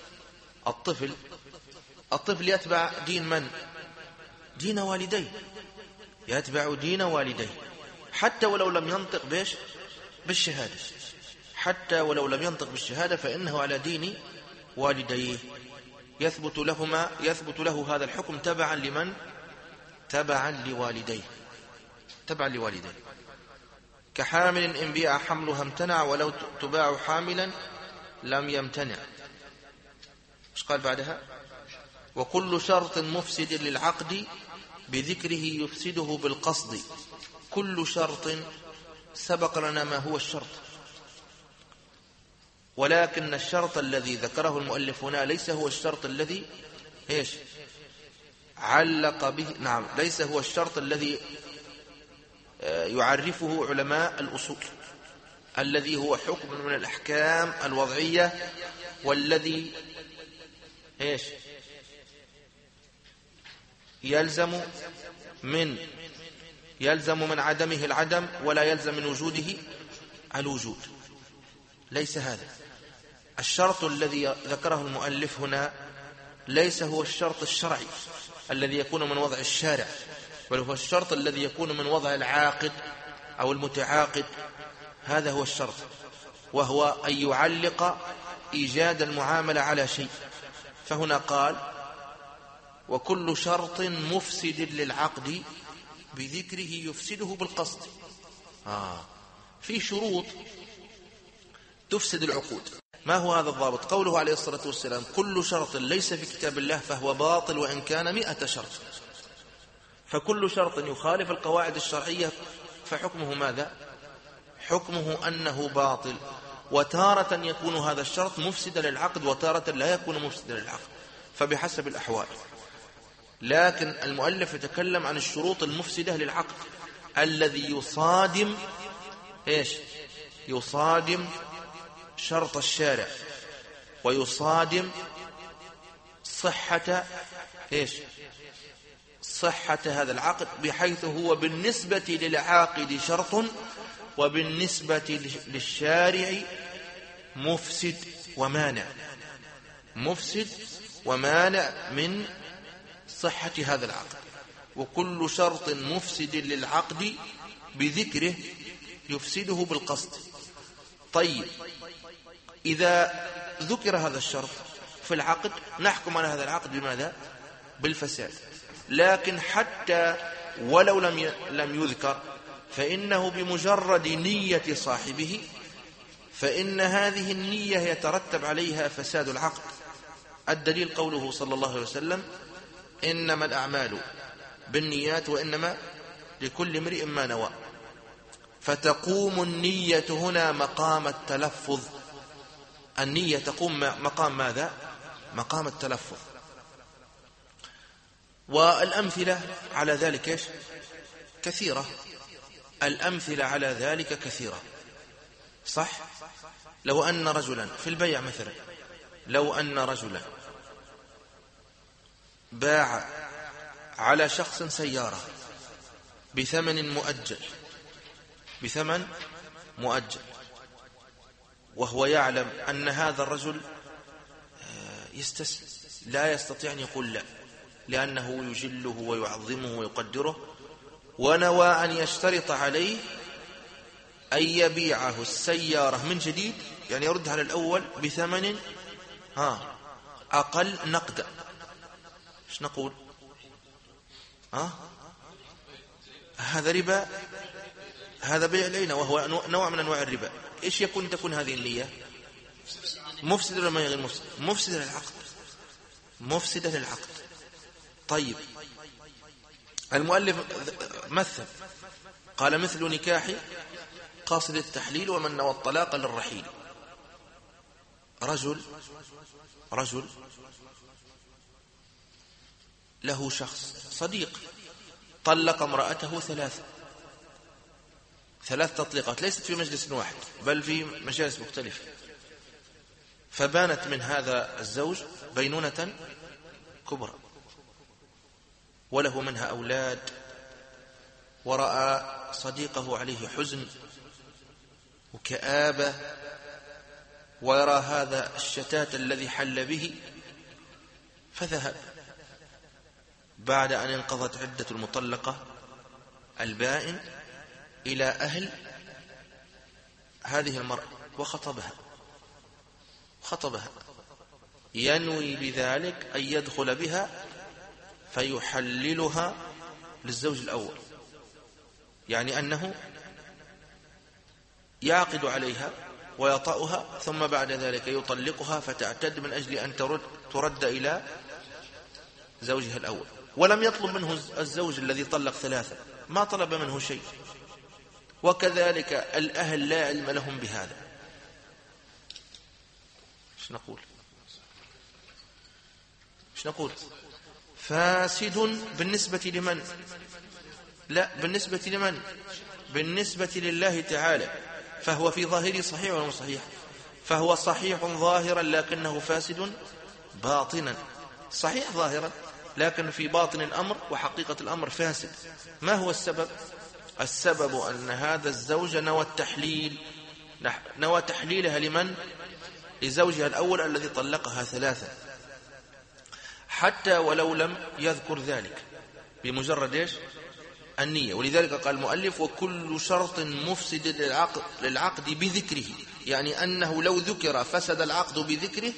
الطفل يتبع دين من؟ دين والديه، يتبع دين والديه حتى ولو لم ينطق بالشهادة، حتى ولو لم ينطق بالشهادة فإنه على دين والديه، يثبت له هذا الحكم تبعا لمن؟ تبعا لوالديه. كحامل إن بيع حملها امتنع ولو تباع حاملا لم يمتنع. ايش قال بعدها؟ وكل شرط مفسد للعقد بذكره يفسده بالقصد. كل شرط سبق لنا ما هو الشرط، ولكن الشرط الذي ذكره المؤلف هنا ليس هو الشرط الذي علق به. نعم، ليس هو الشرط الذي يعرفه علماء الأصول، الذي هو حكم من الأحكام الوضعية، والذي يلزم من عدمه العدم ولا يلزم من وجوده الوجود. ليس هذا الشرط الذي ذكره المؤلف هنا، ليس هو الشرط الشرعي الذي يكون من وضع الشارع، بل هو الشرط الذي يكون من وضع العاقد أو المتعاقد. هذا هو الشرط، وهو أن يعلق إيجاد المعاملة على شيء. فهنا قال وكل شرط مفسد للعقد بذكره يفسده بالقصد. في شروط تفسد العقود. ما هو هذا الضابط؟ قوله عليه الصلاة والسلام كل شرط ليس في كتاب الله فهو باطل وإن كان 100 شرط. فكل شرط يخالف القواعد الشرعية فحكمه ماذا؟ حكمه أنه باطل. وتارة يكون هذا الشرط مفسدا للعقد وتارة لا يكون مفسدا للعقد، فبحسب الأحوال. لكن المؤلف يتكلم عن الشروط المفسدة للعقد الذي يصادم شرط الشارع ويصادم صحة هذا العقد، بحيث هو بالنسبة للعاقد شرط وبالنسبة للشارع مفسد ومانع من صحة هذا العقد. وكل شرط مفسد للعقد بذكره يفسده بالقصد. طيب، إذا ذكر هذا الشرط في العقد نحكم على هذا العقد بماذا؟ بالفساد. لكن حتى ولو لم يذكر فإنه بمجرد نية صاحبه فإن هذه النية يترتب عليها فساد العقد. الدليل قوله صلى الله عليه وسلم إنما الأعمال بالنيات وإنما لكل امرئ ما نوى. فتقوم النية هنا مقام التلفظ. النية تقوم مقام ماذا؟ مقام التلفظ. والأمثلة على ذلك كثيرة. الأمثلة على ذلك كثيرة. صح؟ لو أن رجلا في البيع مثلا، لو أن رجلا باع على شخص سيارة بثمن مؤجل، وهو يعلم أن هذا الرجل يستسلم، لا يستطيع أن يقول لا، لأنه يجله ويعظمه ويقدره، ونوى أن يشترط عليه أن يبيعه السيارة من جديد، يعني يردها على الأول بثمن أقل نقدا. ايش نقول؟ هذا ربا، هذا بيع العينة وهو نوع من أنواع الربا. إيش تكون هذه النية؟ مفسدة ولا ما غير مفسدة؟ مفسدة للعقد. طيب، المؤلف مثل قال مثل نكاح قاصد التحليل ومن نوى الطلاق للرحيل. رجل له شخص صديق طلق امرأته 3 تطليقات، ليست في مجلس واحد بل في مجالس مختلفة، فبانت من هذا الزوج بينونة كبرى، وله منها أولاد، ورأى صديقه عليه حزن وكآبة، ويرى هذا الشتات الذي حل به، فذهب بعد أن انقضت عدة المطلقة البائن إلى أهل هذه المرأة وخطبها ينوي بذلك أن يدخل بها فيحللها للزوج الأول، يعني أنه يعقد عليها ويطأها ثم بعد ذلك يطلقها فتعتد من أجل أن ترد إلى زوجها الأول. ولم يطلب منه الزوج الذي طلق 3، ما طلب منه شيء، وكذلك الأهل لا علم لهم بهذا. ايش نقول؟ فاسد بالنسبة لمن؟ لا، بالنسبة لمن؟ بالنسبة لله تعالى، فهو في ظاهره صحيح ولا مش صحيح؟ فهو صحيح ظاهرا لكنه فاسد باطنا. صحيح ظاهرا لكن في باطن الأمر وحقيقة الأمر فاسد. ما هو السبب؟ السبب أن هذا الزوج نوى تحليلها لمن؟ لزوجها الأول الذي طلقها 3، حتى ولو لم يذكر ذلك، بمجرد إيش؟ النية. ولذلك قال المؤلف: وكل شرط مفسد للعقد بذكره، يعني أنه لو ذكر فسد العقد بذكره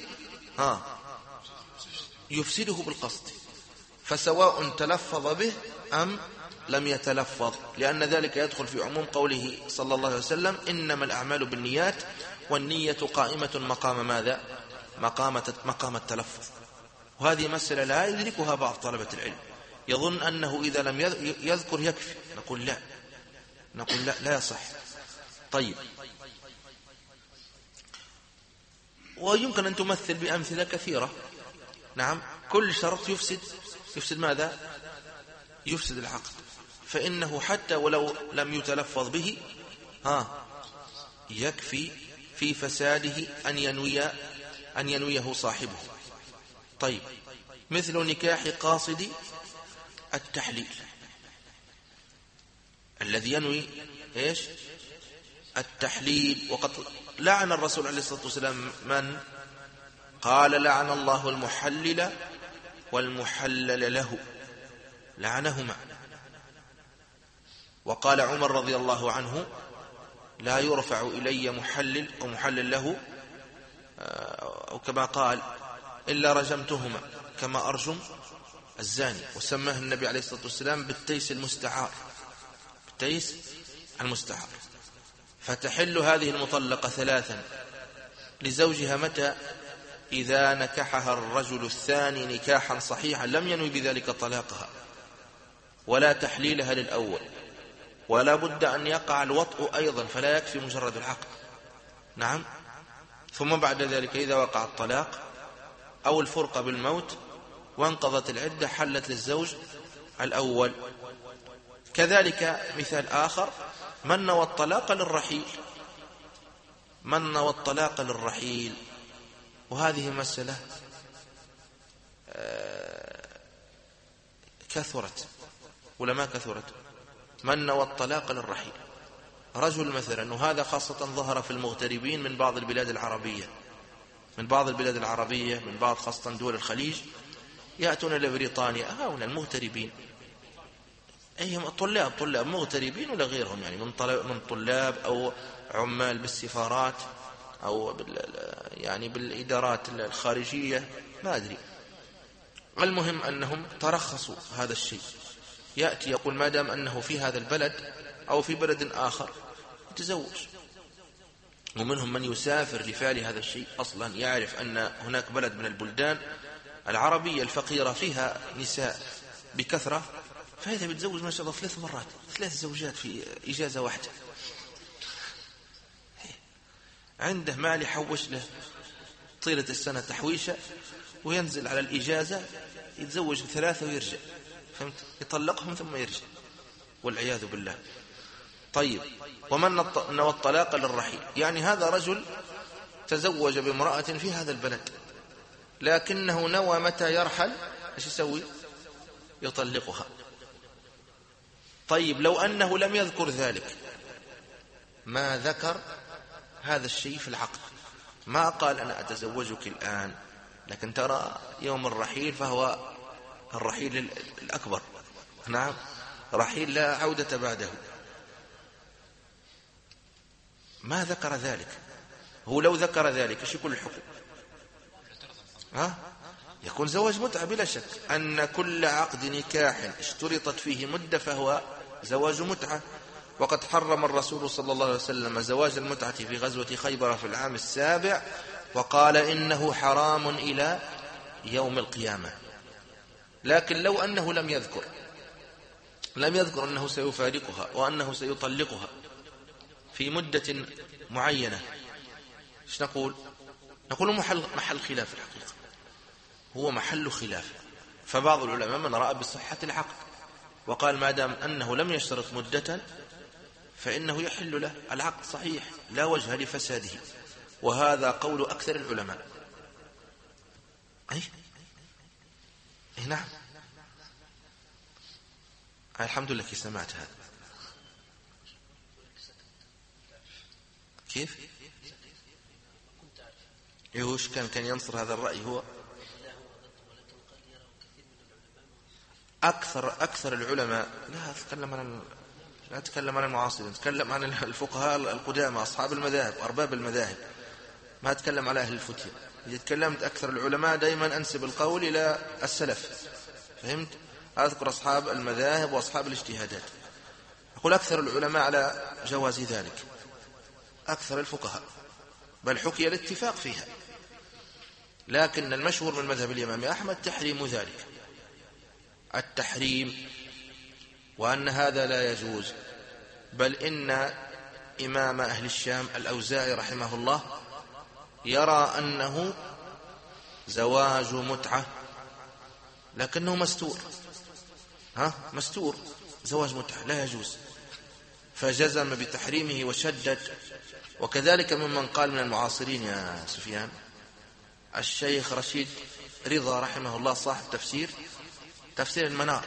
يفسده بالقصد، فسواء تلفظ به أم لم يتلفظ، لأن ذلك يدخل في عموم قوله صلى الله عليه وسلم: إنما الأعمال بالنيات، والنية قائمة مقام ماذا؟ مقام التلفظ. وهذه مسألة لا يدركها بعض طلبة العلم، يظن أنه إذا لم يذكر يكفي. نقول لا يصح. طيب، ويمكن أن تمثل بأمثلة كثيرة. نعم، كل شرط يفسد ماذا؟ يفسد العقد، فإنه حتى ولو لم يتلفظ به يكفي في فساده أن ينويه صاحبه. طيب، مثل نكاح قاصد التحليل الذي ينوي إيش؟ التحليل. وقد لعن الرسول عليه الصلاة والسلام من؟ قال: لعن الله المحلل والمحلل له، لعنهما. وقال عمر رضي الله عنه: لا يرفع إلي محلل أو محلل له، أو كما قال: إلا رجمتهما كما أرجم الزاني. وسماه النبي عليه الصلاة والسلام بالتيس المستعار، بالتيس المستعار. فتحل هذه المطلقة 3 لزوجها متى؟ إذا نكحها الرجل الثاني نكاحا صحيحا لم ينوي بذلك طلاقها ولا تحليلها للأول، ولا بد أن يقع الوطء أيضا، فلا يكفي مجرد العقد. نعم. ثم بعد ذلك إذا وقع الطلاق أو الفرقة بالموت وانقضت العدة حلت للزوج الأول. كذلك مثال آخر: من نوى الطلاق للرحيل، وهذه مسألة كثرت ولا ما كثرت؟ من نوى الطلاق للرحيل، رجل مثلا، وهذا خاصة ظهر في المغتربين من بعض البلاد العربية، من بعض خاصة دول الخليج، يأتون إلى بريطانيا. هؤلاء المغتربين أيهم طلاب مغتربين ولا غيرهم، يعني من طلاب أو عمال بالسفارات أو يعني بالإدارات الخارجية، ما أدري. المهم أنهم ترخصوا هذا الشيء، يأتي يقول ما دام أنه في هذا البلد أو في بلد آخر يتزوج. ومنهم من يسافر لفعل هذا الشيء، أصلا يعرف أن هناك بلد من البلدان العربية الفقيرة فيها نساء بكثرة، فهذا بيتزوج ما شاء الله 3 مرات، 3 زوجات في إجازة واحدة. عنده مال يحوش له طيلة السنة تحويشة، وينزل على الإجازة يتزوج 3 ويرجع، فهمت؟ يطلقهم ثم يرجع، والعياذ بالله. طيب، ومن نوى الطلاق للرحيل، يعني هذا رجل تزوج بامرأة في هذا البلد، لكنه نوى متى يرحل؟ إيش يسوي؟ يطلقها. طيب لو أنه لم يذكر ذلك، ما ذكر هذا الشيء في العقد، ما قال أنا أتزوجك الآن، لكن ترى يوم الرحيل فهو الرحيل الأكبر، نعم، رحيل لا عودة بعده، ما ذكر ذلك. هو لو ذكر ذلك ايش يكون الحكم؟ يكون زواج متعة بلا شك، أن كل عقد نكاح اشترطت فيه مدة فهو زواج متعة. وقد حرم الرسول صلى الله عليه وسلم زواج المتعة في غزوة خيبر في العام 7، وقال إنه حرام إلى يوم القيامة. لكن لو أنه لم يذكر أنه سيفارقها وأنه سيطلقها في مدة معينة، ايش نقول؟ نقول محل خلاف الحقيقة، هو محل خلاف. فبعض العلماء من رأى بصحة العقد وقال ما دام أنه لم يشترط مدة فإنه يحل له العقد صحيح لا وجه لفساده، وهذا قول أكثر العلماء. أي نعم، الحمد لله كي سمعت هذا. كيف؟ يوش كان ينصر هذا الرأي. هو أكثر العلماء، لا أتكلم عن المعاصرين، أتكلم عن الفقهاء القدامى أصحاب المذاهب أرباب المذاهب، ما أتكلم على أهل الفتية. إذا تكلمت أكثر العلماء دائما أنسب القول إلى السلف، فهمت؟ أذكر أصحاب المذاهب وأصحاب الاجتهادات. أقول أكثر العلماء على جواز ذلك، أكثر الفقهاء، بل حكي الاتفاق فيها. لكن المشهور من مذهب الإمام أحمد تحريم ذلك، التحريم، وأن هذا لا يجوز. بل إن إمام أهل الشام الأوزاعي رحمه الله يرى أنه زواج متعة لكنه مستور، مستور، زواج متعة لا يجوز، فجزم بتحريمه وشدد. وكذلك ممن قال من المعاصرين يا سفيان الشيخ رشيد رضا رحمه الله صاحب تفسير المنار،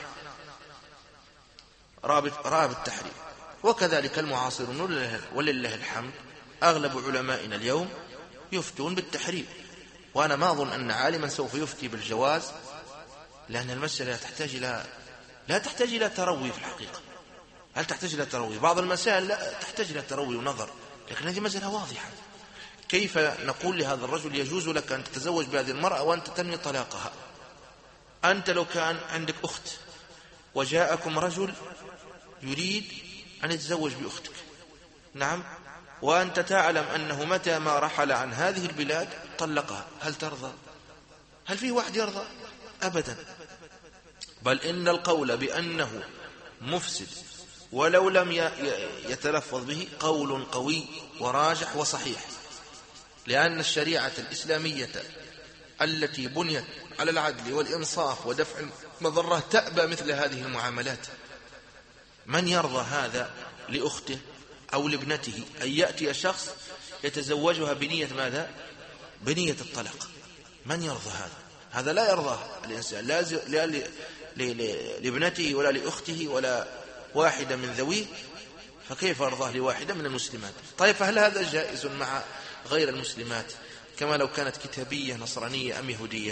راب التحريم. وكذلك المعاصرون ولله الحمد أغلب علمائنا اليوم يفتون بالتحريم. وأنا ما أظن أن عالما سوف يفتي بالجواز، لأن المسألة لا تحتاج إلى تروي في الحقيقة. هل تحتاج إلى تروي؟ بعض المسائل لا تحتاج إلى تروي ونظر، لكن هذه مسألة واضحة. كيف نقول لهذا الرجل يجوز لك أن تتزوج بهذه المرأة وأنت تنوي طلاقها؟ أنت لو كان عندك أخت وجاءكم رجل يريد أن يتزوج بأختك، نعم، وأنت تعلم أنه متى ما رحل عن هذه البلاد طلقها، هل ترضى؟ هل في واحد يرضى؟ أبدا. بل إن القول بأنه مفسد ولو لم يتلفظ به قول قوي وراجح وصحيح، لأن الشريعة الإسلامية التي بنيت على العدل والإنصاف ودفع المضرة تأبى مثل هذه المعاملات. من يرضى هذا لأخته أو لابنته أن يأتي شخص يتزوجها بنية ماذا؟ بنية الطلاق. من يرضى هذا؟ هذا لا يرضى الإنسان، لا لابنته ولا لأخته ولا واحدة من ذويه، فكيف يرضاه لواحدة من المسلمات؟ طيب فهل هذا جائز مع غير المسلمات كما لو كانت كتابية نصرانية أم يهودية؟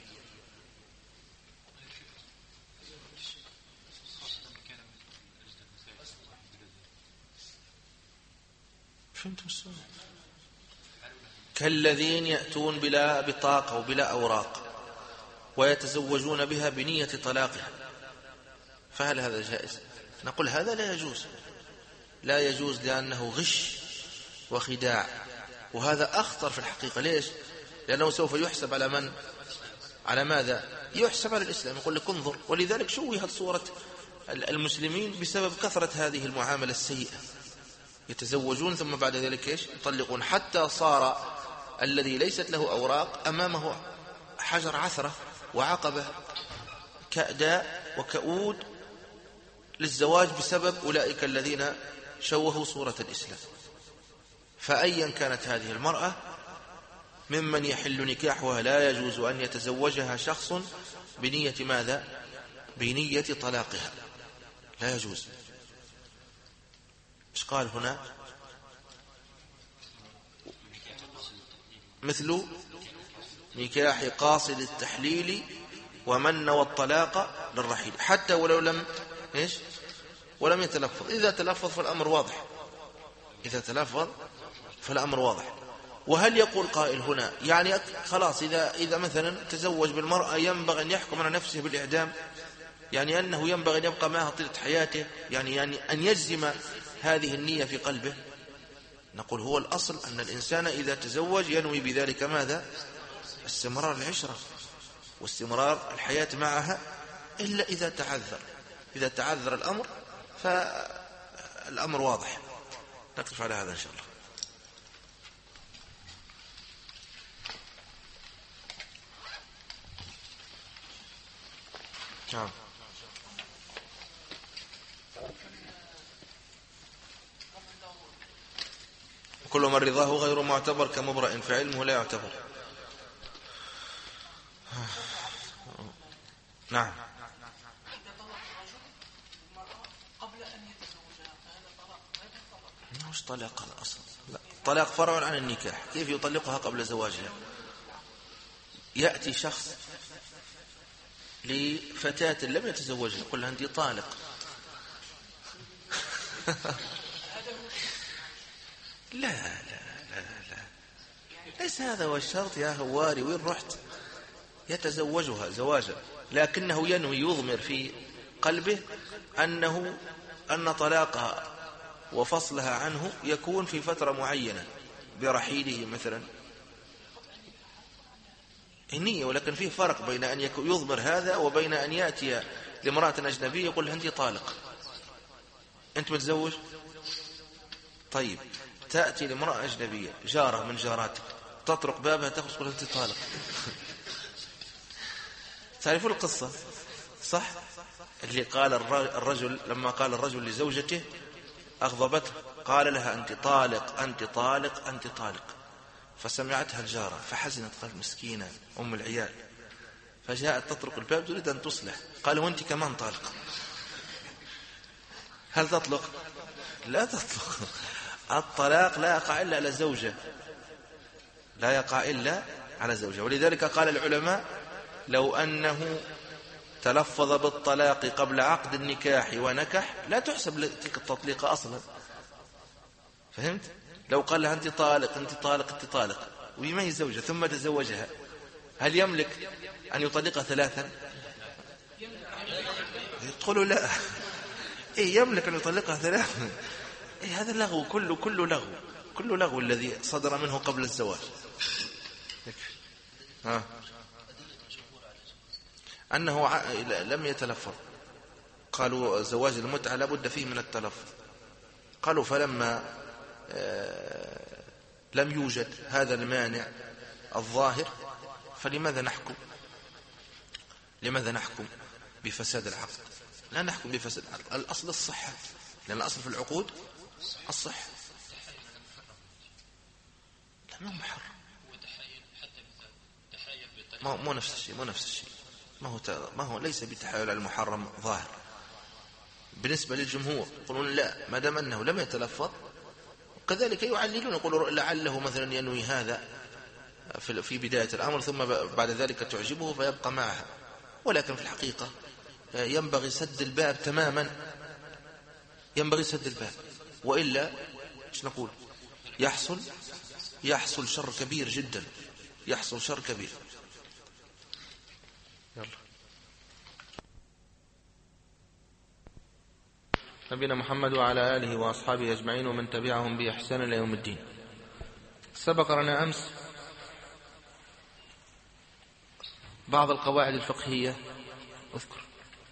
فهمتم السؤال؟ كالذين يأتون بلا بطاقة وبلا أوراق ويتزوجون بها بنية طلاقها، فهل هذا جائز؟ نقول هذا لا يجوز لأنه غش وخداع، وهذا أخطر في الحقيقة. ليش؟ لأنه سوف يحسب على من؟ على ماذا؟ يحسب على الإسلام. يقول لك انظر. ولذلك شوهت صورة المسلمين بسبب كثرة هذه المعاملة السيئة، يتزوجون ثم بعد ذلك ايش؟ يطلقون، حتى صار الذي ليست له أوراق أمامه حجر عثرة وعقبة كأداء وكؤود للزواج بسبب أولئك الذين شوهوا صورة الإسلام. فأيا كانت هذه المرأة ممن يحل نكاحها لا يجوز أن يتزوجها شخص بنية ماذا؟ بنية طلاقها، لا يجوز. إيش قال هنا؟ مثل نكاح قاصد التحليل ومن نوى الطلاق للرحيل، حتى ولو لم إيش؟ ولم يتلفظ. إذا تلفظ فالأمر واضح، إذا تلفظ فالأمر واضح. وهل يقول قائل هنا يعني خلاص إذا مثلا تزوج بالمرأة ينبغي أن يحكم على نفسه بالإعدام، يعني أنه ينبغي أن يبقى معها طيلة حياته، يعني أن يجزم هذه النية في قلبه؟ نقول هو الأصل أن الإنسان إذا تزوج ينوي بذلك ماذا؟ استمرار العشرة واستمرار الحياة معها، إلا إذا تعذر الأمر فالأمر واضح. نقف على هذا إن شاء الله. نعم. كل من رضاه غير معتبر كمبرئ فعلمه لا يعتبر. نعم. مش طلاق الأصل، لا، طلاق فرع عن النكاح. كيف يطلقها قبل زواجها؟ يأتي شخص لفتاة لم يتزوجها يقول لها أنت طالق. لا ليس هذا هو الشرط يا هواري. وين رحت؟ يتزوجها زواجا، لكنه ينوي يضمر في قلبه أن طلاقها وفصلها عنه يكون في فترة معينة برحيله مثلا، النية. ولكن فيه فرق بين أن يضمر هذا وبين أن يأتي لامرأة أجنبية يقول لها أنت طالق. أنت متزوج؟ طيب تأتي لامرأة أجنبية جارة من جاراتك تطرق بابها تخرج تقول أنت طالق. تعرفون القصة صح؟ اللي قال الرجل لما قال الرجل لزوجته أغضبته قال لها أنت طالق أنت طالق أنت طالق، فسمعتها الجارة فحزنت، قال مسكينة أم العيال، فجاءت تطرق الباب تريد أن تصلح، قال وأنت كمان طالق. هل تطلق؟ لا تطلق. الطلاق لا يقع إلا على زوجة، لا يقع إلا على زوجة. ولذلك قال العلماء لو أنه تلفظ بالطلاق قبل عقد النكاح ونكح لا تحسب تلك التطليقة أصلا. فهمت؟ لو قال لها أنت طالق أنت طالق أنت طالق ويميز زوجة ثم تزوجها، هل يملك أن يطلقها ثلاثا؟ تقولوا لا. إيه يملك أن يطلقها ثلاثا؟ إيه هذا لغو، كل لغو الذي صدر منه قبل الزواج. أنه لم يتلفظ. قالوا زواج المتعة لابد فيه من التلفظ. قالوا فلما لم يوجد هذا المانع الظاهر فلماذا نحكم؟ لماذا نحكم بفساد العقد؟ لا نحكم بفساد العقد، الأصل الصحة، لأن الأصل في العقود الصحة. لا ما هو محرم، مو نفس الشيء، ما هو ليس بتحايل على المحرم ظاهر. بالنسبة للجمهور يقولون لا ما دام أنه لم يتلفظ، كذلك يعللون يقولون لعله مثلا ينوي هذا في بداية الأمر ثم بعد ذلك تعجبه فيبقى معها. ولكن في الحقيقة ينبغي سد الباب تماما، ينبغي سد الباب، وإلا ايش نقول؟ يحصل شر كبير جدا، يحصل شر كبير. يلا. نبينا محمد وعلى آله وأصحابه أجمعين ومن تبعهم بإحسان إلى يوم الدين. سبق لنا أمس بعض القواعد الفقهية، اذكر.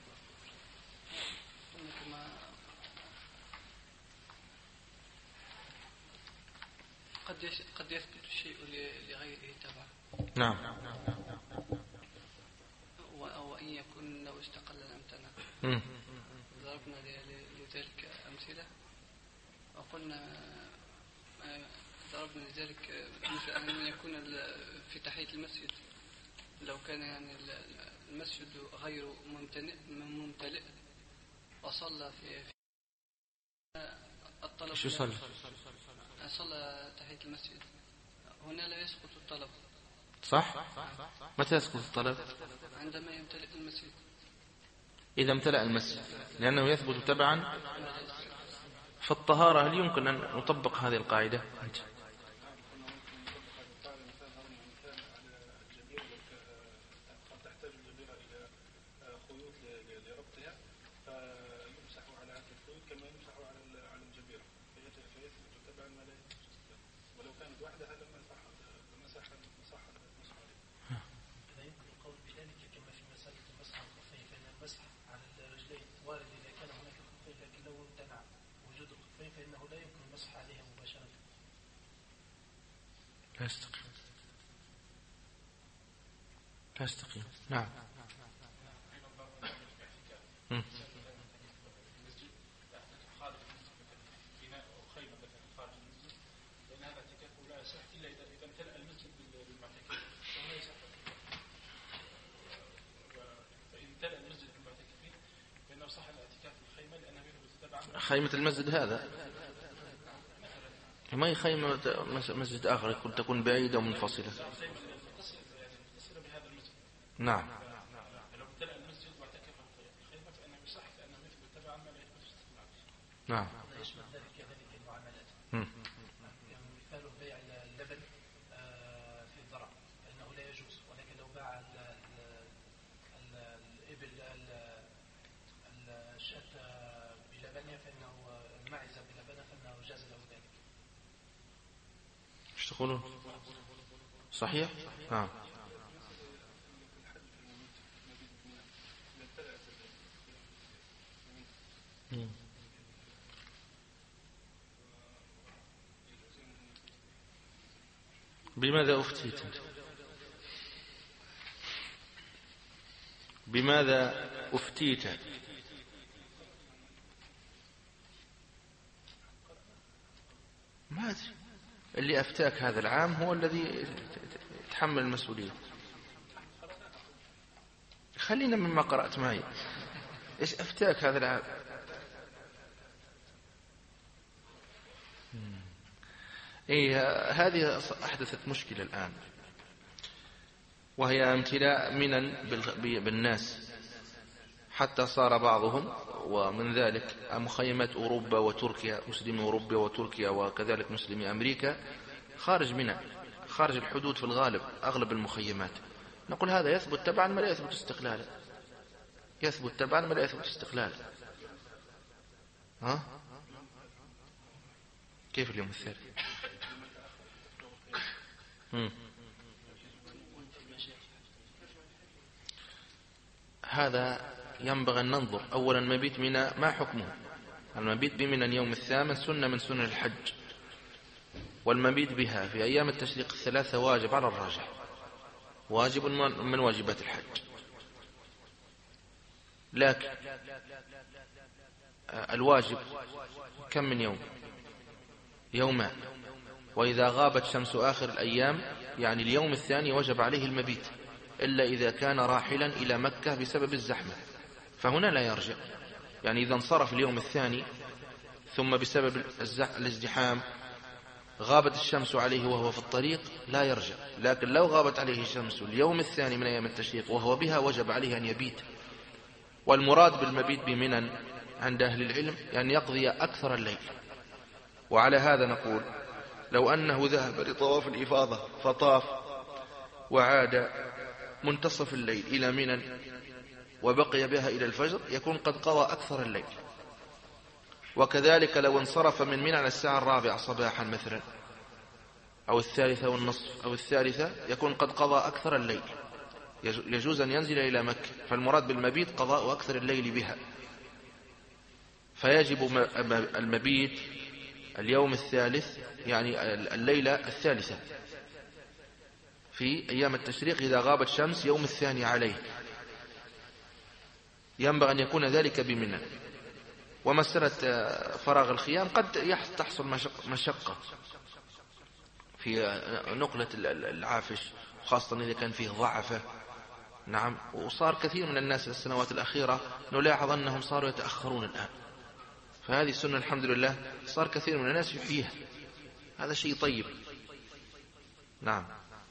قد يثبت الشيء لغيره تبع. نعم. وإن يكون لو استقل الامتناع. ضربنا لذلك أمثلة وقلنا استغربنا لذلك مثل أن يكون في تحية المسجد لو كان يعني المسجد غير ممتلئ وصلى في الطلب. شو صلى؟ صلى تحية المسجد، هنا لا يسقط الطلب. صح؟ متى يسقط الطلب؟ عندما يمتلئ المسجد. إذا امتلأ المسجد، لأنه يثبت تبعا. فالطهارة هل يمكن أن نطبق هذه القاعدة؟ لا يستقيم. نعم. خيمة المسجد هذا ما هي خيمة مسجد آخر يكون تكون بعيدة ومنفصلة. نعم. نعم. مثال بيع اللبن في الذرع فإنه لا يجوز، ولكن لو باع الإبل الشاة بلبنها فإنه المعزة بلبنها فإنه جاز له ذلك. ايش تقولون؟ صحيح؟ نعم. بماذا أفتيت؟ بماذا أفتيت؟ ما أدري، اللي أفتاك هذا العام هو الذي يتحمل المسؤولية. خلينا مما قرأت معي. إيش أفتاك هذا العام؟ هذه أحدثت مشكلة الآن، وهي امتلاء منن بالناس، حتى صار بعضهم ومن ذلك مخيمات أوروبا وتركيا، مسلمي أوروبا وتركيا وكذلك مسلمي أمريكا خارج منن، خارج الحدود في الغالب أغلب المخيمات. نقول هذا يثبت تبعا ما لا يثبت استقلالا، يثبت تبعا ما لا يثبت استقلالا. ها؟ كيف اليوم الثالث؟ هذا ينبغي أن ننظر أولا مبيت منى ما حكمه. المبيت بمنى اليوم الثامن سنة من سنن الحج، والمبيت بها في أيام التشريق الثلاثة واجب على الراجح، واجب من واجبات الحج. لكن الواجب كم من يوم؟ يومان، وإذا غابت شمس آخر الأيام يعني اليوم الثاني وجب عليه المبيت، إلا إذا كان راحلا إلى مكة بسبب الزحمة، فهنا لا يرجع. يعني إذا انصرف اليوم الثاني ثم بسبب الازدحام غابت الشمس عليه وهو في الطريق لا يرجع. لكن لو غابت عليه الشمس اليوم الثاني من أيام التشريق وهو بها وجب عليه أن يبيت. والمراد بالمبيت بمنى عند أهل العلم يعني يقضي أكثر الليل. وعلى هذا نقول لو أنه ذهب لطواف الإفاضة فطاف وعاد منتصف الليل إلى منى وبقي بها إلى الفجر يكون قد قضى أكثر الليل. وكذلك لو انصرف من منى على الساعة 4 صباحا مثلا أو 3:30 أو 3 يكون قد قضى أكثر الليل، يجوز أن ينزل إلى مكة. فالمراد بالمبيت قضاء أكثر الليل بها، فيجب المبيت اليوم الثالث يعني الليلة الثالثة في أيام التشريق إذا غابت شمس يوم الثاني عليه، ينبغي أن يكون ذلك بمنى. ومسألة فراغ الخيام قد تحصل مشقة، في نقلة العافش، خاصة إذا كان فيه ضعفة. نعم. وصار كثير من الناس في السنوات الأخيرة نلاحظ أنهم صاروا يتأخرون الآن، فهذه السنة الحمد لله صار كثير من الناس يحييها، هذا شيء طيب. نعم.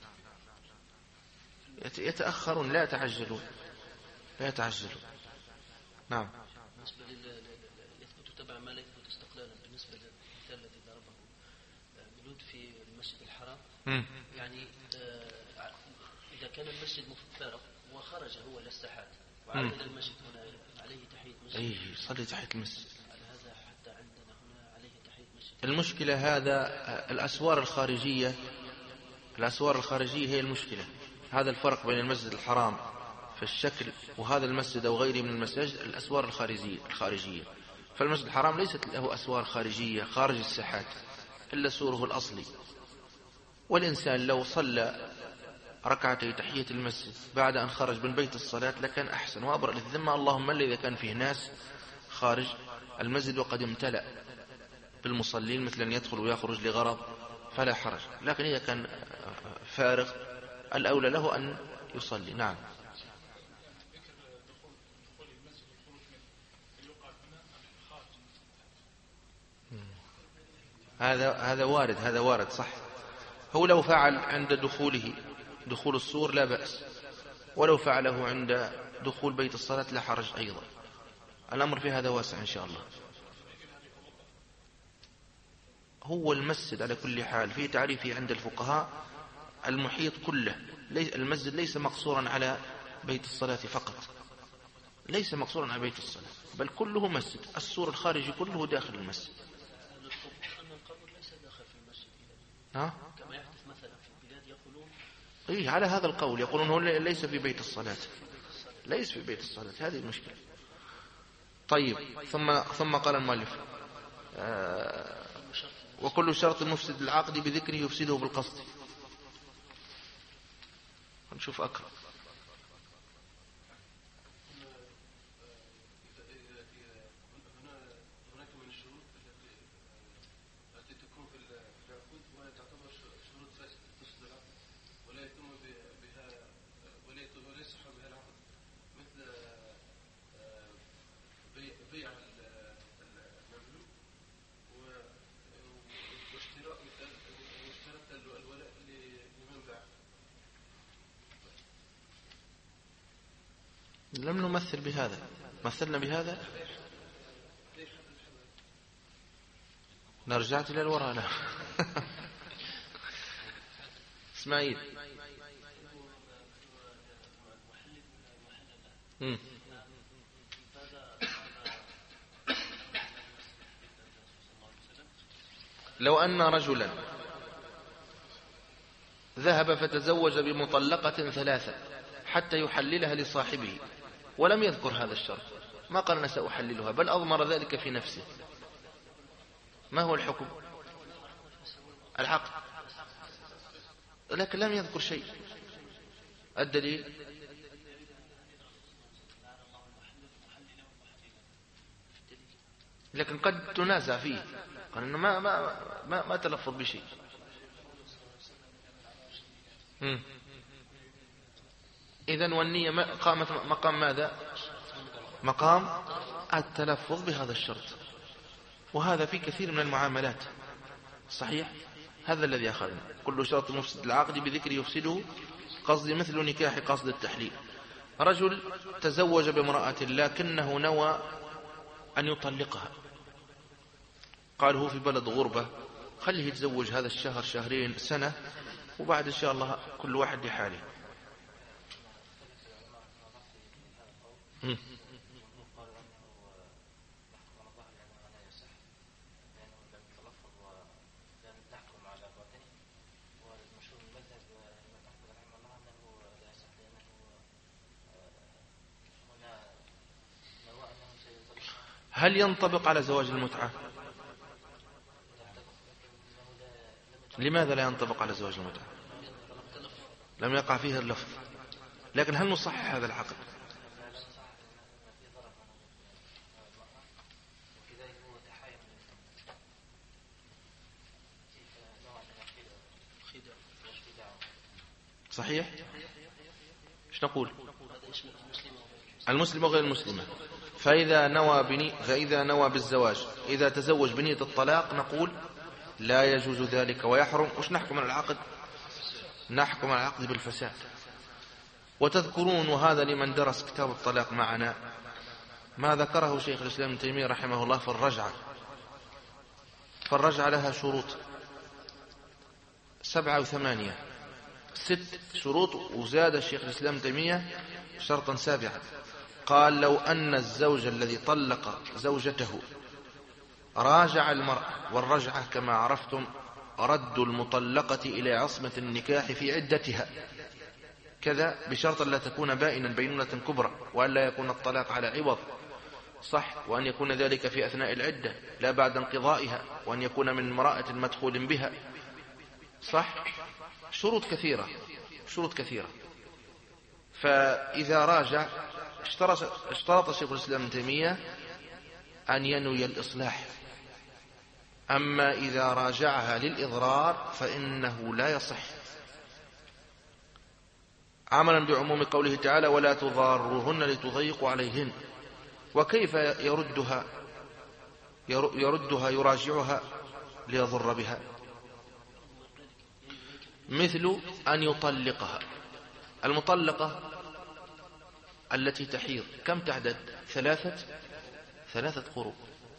يتأخرون، لا يتعجلون، لا يتعجلون. نعم. بالنسبة يثبت تبع ما لا يثبت استقلالا، بالنسبة للمثال الذي ضربه بلود في المسجد الحرام، يعني إذا كان المسجد فارغ وخرج هو إلى الساحات وعاد إلى المسجد هنا عليه تحية مسجد، أي صلي تحية المسجد. على هذا حتى عندنا هنا عليه تحية مسجد. المشكلة هذا الأسوار الخارجية، الأسوار الخارجية هي المشكلة. هذا الفرق بين المسجد الحرام في الشكل وهذا المسجد أو غيره من المساجد، الأسوار الخارجية. فالمسجد الحرام ليست له أسوار خارجية خارج الساحات إلا سوره الأصلي. والإنسان لو صلى ركعتي تحية المسجد بعد أن خرج من بيت الصلاة لكان أحسن وأبرأ للذمة، اللهم إلا إذا كان فيه ناس خارج المسجد وقد امتلأ بالمصلين مثل أن يدخل ويخرج لغرض فلا حرج، لكن إذا كان فارغ الأولى له أن يصلي. نعم. هذا وارد صح. هو لو فعل عند دخول السور لا بأس، ولو فعله عند دخول بيت الصلاة لا حرج أيضا. الأمر في هذا واسع إن شاء الله. هو المسجد على كل حال في تعريفه عند الفقهاء المحيط كله، المسجد ليس مقصورا على بيت الصلاة فقط، ليس مقصورا على بيت الصلاة، بل كله مسجد، السور الخارجي كله داخل المسجد. أن القبر ليس داخل في المسجد كما يحدث مثلا في البلاد، يقولون إيه على هذا القول، يقولون هو ليس في بيت الصلاة، ليس في بيت الصلاة، هذه المشكلة. طيب ثم قال المؤلف وكل شرط مفسد العقد بذكره يفسده بالقصد. نشوف أقرأ. هناك من الشروط التي تكون في العقود ولا تعتبر شروط فاسدة العقد ولا يتم بها ولا يصح بها العقد، مثل بيع المملوك واشتراط الولاء لمن باع. لم نمثل بهذا، مثلنا بهذا نرجعت إلى الوراء. لا إسماعيل. لو أن رجلا ذهب فتزوج بمطلقة 3 حتى يحللها لصاحبه ولم يذكر هذا الشرط، ما قال أنا سأحللها، بل أضمر ذلك في نفسه، ما هو الحكم؟ العقد، لكن لم يذكر شيء. الدليل لكن قد تنازع فيه، قال إنه ما تلفظ بشيء. إذن والنية قامت مقام ماذا؟ مقام التلفظ بهذا الشرط، وهذا في كثير من المعاملات. صحيح، هذا الذي أخذنا. كل شرط مفسد العقد بذكر يفسده قصد مثل نكاح قصد التحليل. رجل تزوج بامرأة لكنه نوى أن يطلقها، قال هو في بلد غربة، خليه يتزوج هذا الشهر شهرين سنة وبعد إن شاء الله كل واحد لحاله. هل ينطبق على زواج المتعة؟ لماذا لا ينطبق على زواج المتعة؟ لم يقع فيه اللفظ، لكن هل نصحح هذا العقد؟ صحيح؟ ايش نقول؟ المسلم وغير المسلمة. فإذا نوى بالزواج، إذا تزوج بنية الطلاق نقول لا يجوز ذلك ويحرم. وش نحكم على العقد؟ نحكم على العقد بالفساد. وتذكرون، وهذا لمن درس كتاب الطلاق معنا، ما ذكره شيخ الإسلام ابن تيمية رحمه الله في الرجعة. فالرجعة لها شروط 7 و8، 6 شروط، وزاد الشيخ الإسلام ابن تيمية شرطا 7. قال لو أن الزوج الذي طلق زوجته راجع المرأة، والرجعة كما عرفتم رد المطلقة إلى عصمة النكاح في عدتها، كذا بشرط لا تكون بائنا بينونة كبرى، وأن لا يكون الطلاق على عوض، صح، وأن يكون ذلك في أثناء العدة لا بعد انقضائها، وأن يكون من امرأة مدخول بها، صح، شروط كثيرة. فإذا راجع اشترط شيخ الإسلام ابن تيمية أن ينوي الإصلاح. أما إذا راجعها للإضرار فإنه لا يصح، عملا بعموم قوله تعالى ولا تضاروهن لتضيقوا عليهن. وكيف يردها يراجعها ليضر بها؟ مثل أن يطلقها. المطلقة التي تحيض كم تعدد؟ 3 قروء.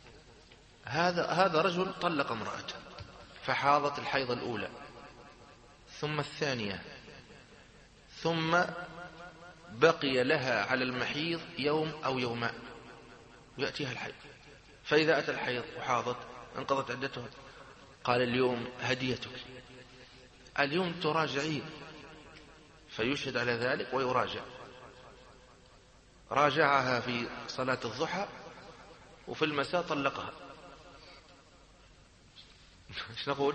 هذا رجل طلق امرأته فحاضت الحيض الأولى ثم الثانية، ثم بقي لها على المحيض يوم أو يومان يأتيها الحيض. فإذا أتى الحيض وحاضت انقضت عدتها، قال اليوم هديتك، اليوم تراجعين، فيشهد على ذلك ويراجع. راجعها في صلاة الضحى وفي المساء طلقها. ايش نقول؟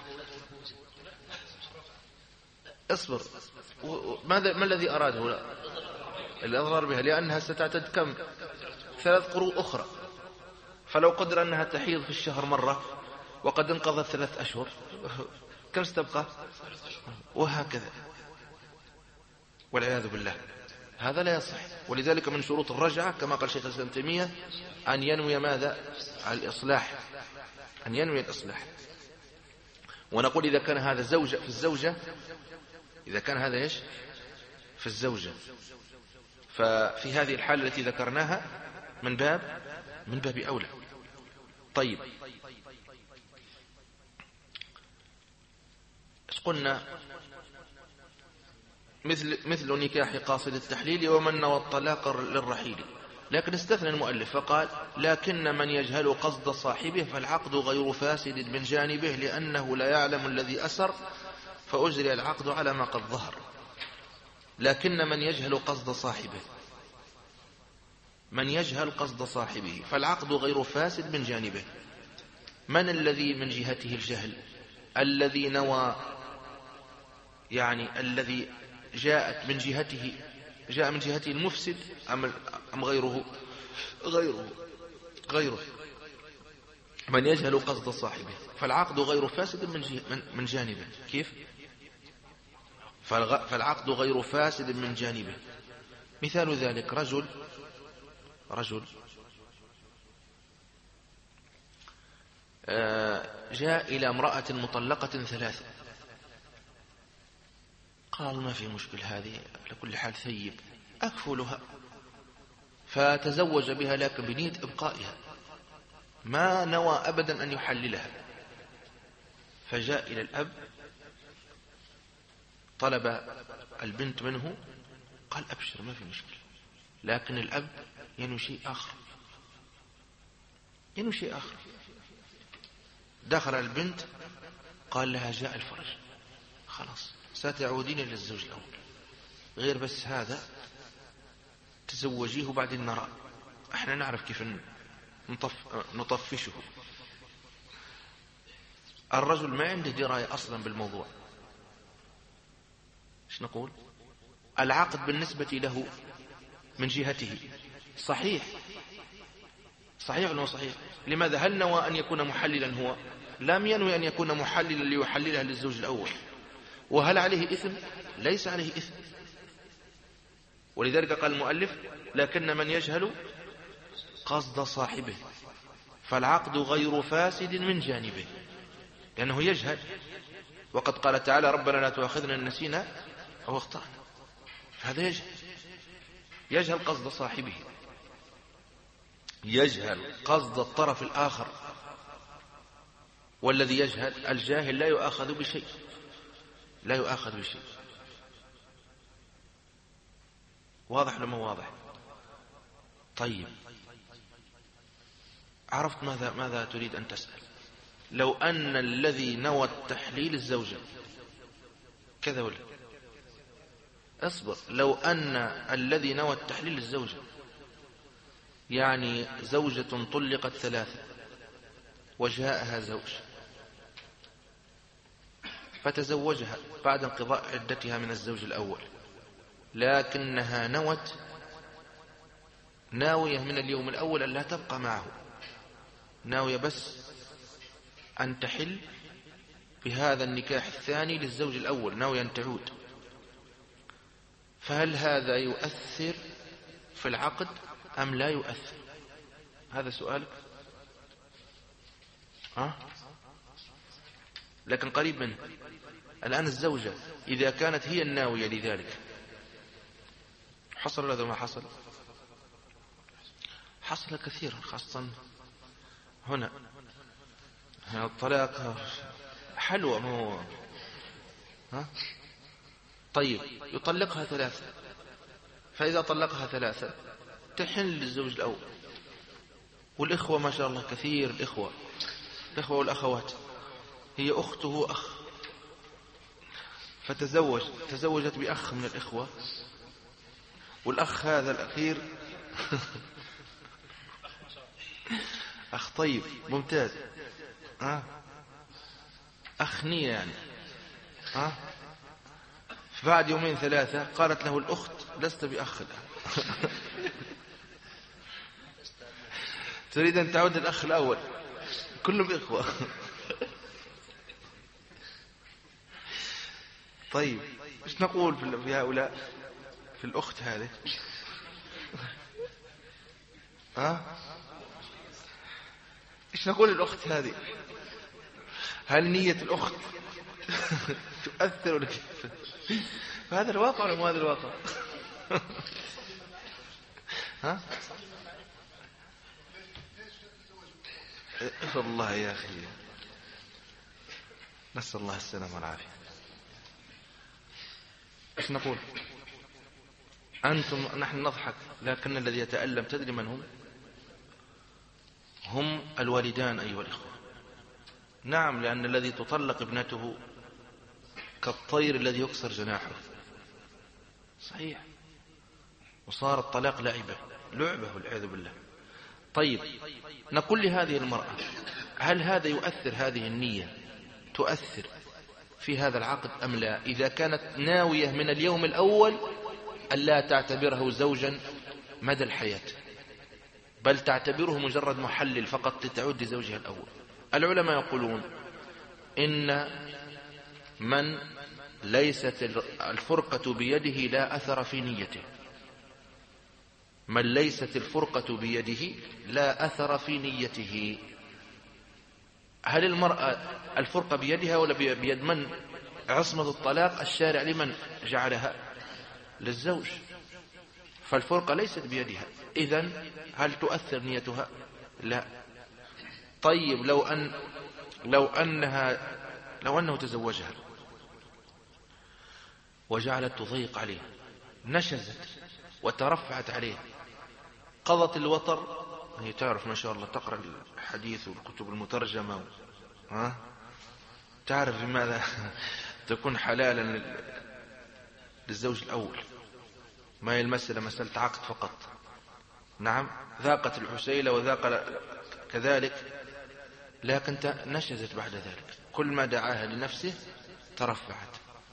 اصبر. ما الذي أراده؟ الإضرار بها، لأنها ستعتد كم؟ 3 قروء أخرى. فلو قدر أنها تحيض في الشهر مرة وقد انقضت 3 أشهر، كم ستبقى؟ وهكذا، والعياذ بالله، هذا لا يصح. ولذلك من شروط الرجعة كما قال شيخ الإسلام ابن تيمية أن ينوي ماذا؟ الإصلاح، أن ينوي الإصلاح. ونقول إذا كان هذا زوجة في الزوجة، إذا كان هذا إيش في الزوجة، ففي هذه الحالة التي ذكرناها من باب أولى. طيب، قلنا مثل نكاح قاصد التحليل ومن نوى الطلاق للرحيل. لكن استثنى المؤلف فقال لكن من يجهل قصد صاحبه فالعقد غير فاسد من جانبه، لأنه لا يعلم الذي أسر فأجري العقد على ما قد ظهر. لكن من يجهل قصد صاحبه، من يجهل قصد صاحبه فالعقد غير فاسد من جانبه. من الذي من جهته الجهل؟ الذي نوى، يعني الذي جاء من جهته المفسد أم غيره؟ غيره. من يجهل قصد صاحبه فالعقد غير فاسد من جانبه. كيف؟ فالعقد غير فاسد من جانبه. مثال ذلك رجل جاء إلى امرأة مطلقة 3، قال ما في مشكل، هذه لكل حال ثيب أكفلها، فتزوج بها لكن بنية إبقائها، ما نوى أبدا أن يحللها. فجاء إلى الأب طلب البنت منه، قال أبشر ما في مشكلة، لكن الأب ينوي شيء آخر. دخل البنت قال لها جاء الفرج، خلاص ستعودين إلى الزوج الأول، غير بس هذا تزوجيه وبعدين نرى، احنا نعرف كيف نطفشه. الرجل ما عنده دراية أصلا بالموضوع. ايش نقول؟ العقد بالنسبة له من جهته صحيح ولا صحيح؟ لماذا؟ هل نوى أن يكون محللا؟ هو لم ينوي أن يكون محللا ليحللها للزوج الأول. وهل عليه إثم؟ ليس عليه إثم. ولذلك قال المؤلف لكن من يجهل قصد صاحبه فالعقد غير فاسد من جانبه، لأنه يجهل. وقد قال تعالى ربنا لا تؤاخذنا إن نسينا أو أخطأنا، هذا يجهل قصد صاحبه، يجهل قصد الطرف الآخر. والذي يجهل الجاهل لا يؤاخذ بشيء، لا يؤاخذ بشيء. واضح لما واضح؟ طيب عرفت ماذا تريد أن تسأل؟ لو أن الذي نوى التحليل الزوجة كذا ولا اصبر، لو أن الذي نوى التحليل الزوجة يعني زوجة طلقت 3 وجاءها زوج فتزوجها بعد انقضاء عدتها من الزوج الأول، لكنها ناوية من اليوم الأول أن لا تبقى معه، ناوية بس أن تحل بهذا النكاح الثاني للزوج الأول، ناوية أن تعود، فهل هذا يؤثر في العقد أم لا يؤثر؟ هذا سؤالك. لكن قريب منه. الآن الزوجة إذا كانت هي الناوية لذلك حصل هذا ما حصل؟ حصل كثيرا، خاصة هنا الطلاق حلوة مو طيب يطلقها 3، فإذا طلقها 3 تحن للزوج الأول، والإخوة ما شاء الله كثير، الإخوة والأخوات، هي أخته أخ، فتزوجت بأخ من الإخوة، والأخ هذا الأخير أخ طيب ممتاز، أخ نية يعني، بعد 2 3 قالت له الأخت لست بأخ الآن تريد أن تعود الأخ الأول، كلهم إخوة طيب إيش نقول في هؤلاء، في الأخت هذه؟ إيش نقول الأخت هذه؟ هل نية الأخت تؤثر ولا كيف؟ هذا الواقع ولا مو هذا الواقع؟ اغفر الله يا أخي، نسأل الله السلامة والعافية. ايش نقول؟ نحن نضحك، لكن الذي يتألم تدري من هم الوالدان أيها الإخوة. نعم، لأن الذي تطلق ابنته كالطير الذي يكسر جناحه، صحيح، وصار الطلاق لعبة والعياذ بالله. طيب نقول لهذه المرأة هل هذا يؤثر، هذه النية تؤثر في هذا العقد أم لا؟ إذا كانت ناوية من اليوم الأول ألا تعتبره زوجا مدى الحياة، بل تعتبره مجرد محلل فقط لتعود لزوجها الأول. العلماء يقولون إن من ليست الفرقة بيده لا أثر في نيته، من ليست الفرقة بيده لا أثر في نيته. هل المرأة الفرقة بيدها ولا بيد من؟ عصمة الطلاق الشارع لمن جعلها؟ للزوج، فالفرقة ليست بيدها، إذن هل تؤثر نيتها؟ لا. طيب لو أنه تزوجها وجعلت تضيق عليه، نشزت وترفعت عليه، قضت الوطر، هي تعرف ما شاء الله تقرأ الحديث والكتب المترجمة، تعرف لماذا تكون حلالا للزوج الأول، ما هي المسألة مسألة عقد فقط. نعم، ذاقت الحسيلة وذاق كذلك، لكن نشزت بعد ذلك، كل ما دعاها لنفسه ترفعت،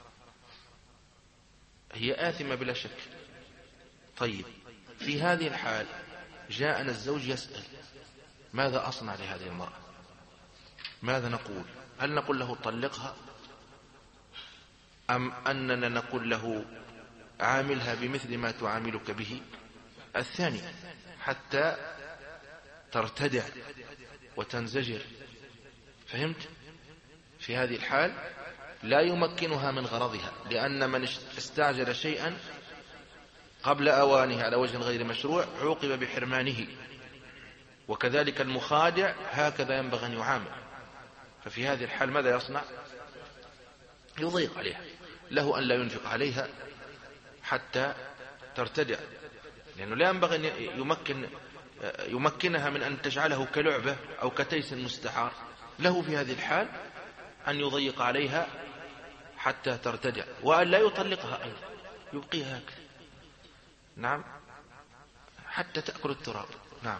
هي آثمة بلا شك. طيب في هذه الحال جاءنا الزوج يسأل ماذا أصنع لهذه المرأة؟ ماذا نقول؟ هل نقول له طلقها أم أننا نقول له عاملها بمثل ما تعاملك به؟ الثاني، حتى ترتدع وتنزجر. فهمت؟ في هذه الحال لا يمكنها من غرضها، لأن من استعجل شيئا قبل أوانه على وجه غير مشروع عوقب بحرمانه، وكذلك المخادع هكذا ينبغي أن يعامل. ففي هذه الحال ماذا يصنع؟ يضيق عليها، له أن لا ينفق عليها حتى ترتدع، لأنه لا ينبغي أن يمكنها من أن تجعله كلعبة أو كتيس مستعار. له في هذه الحال أن يضيق عليها حتى ترتدع، وأن لا يطلقها أيضا، يبقيها هكذا. نعم، حتى تأكل التراب. نعم.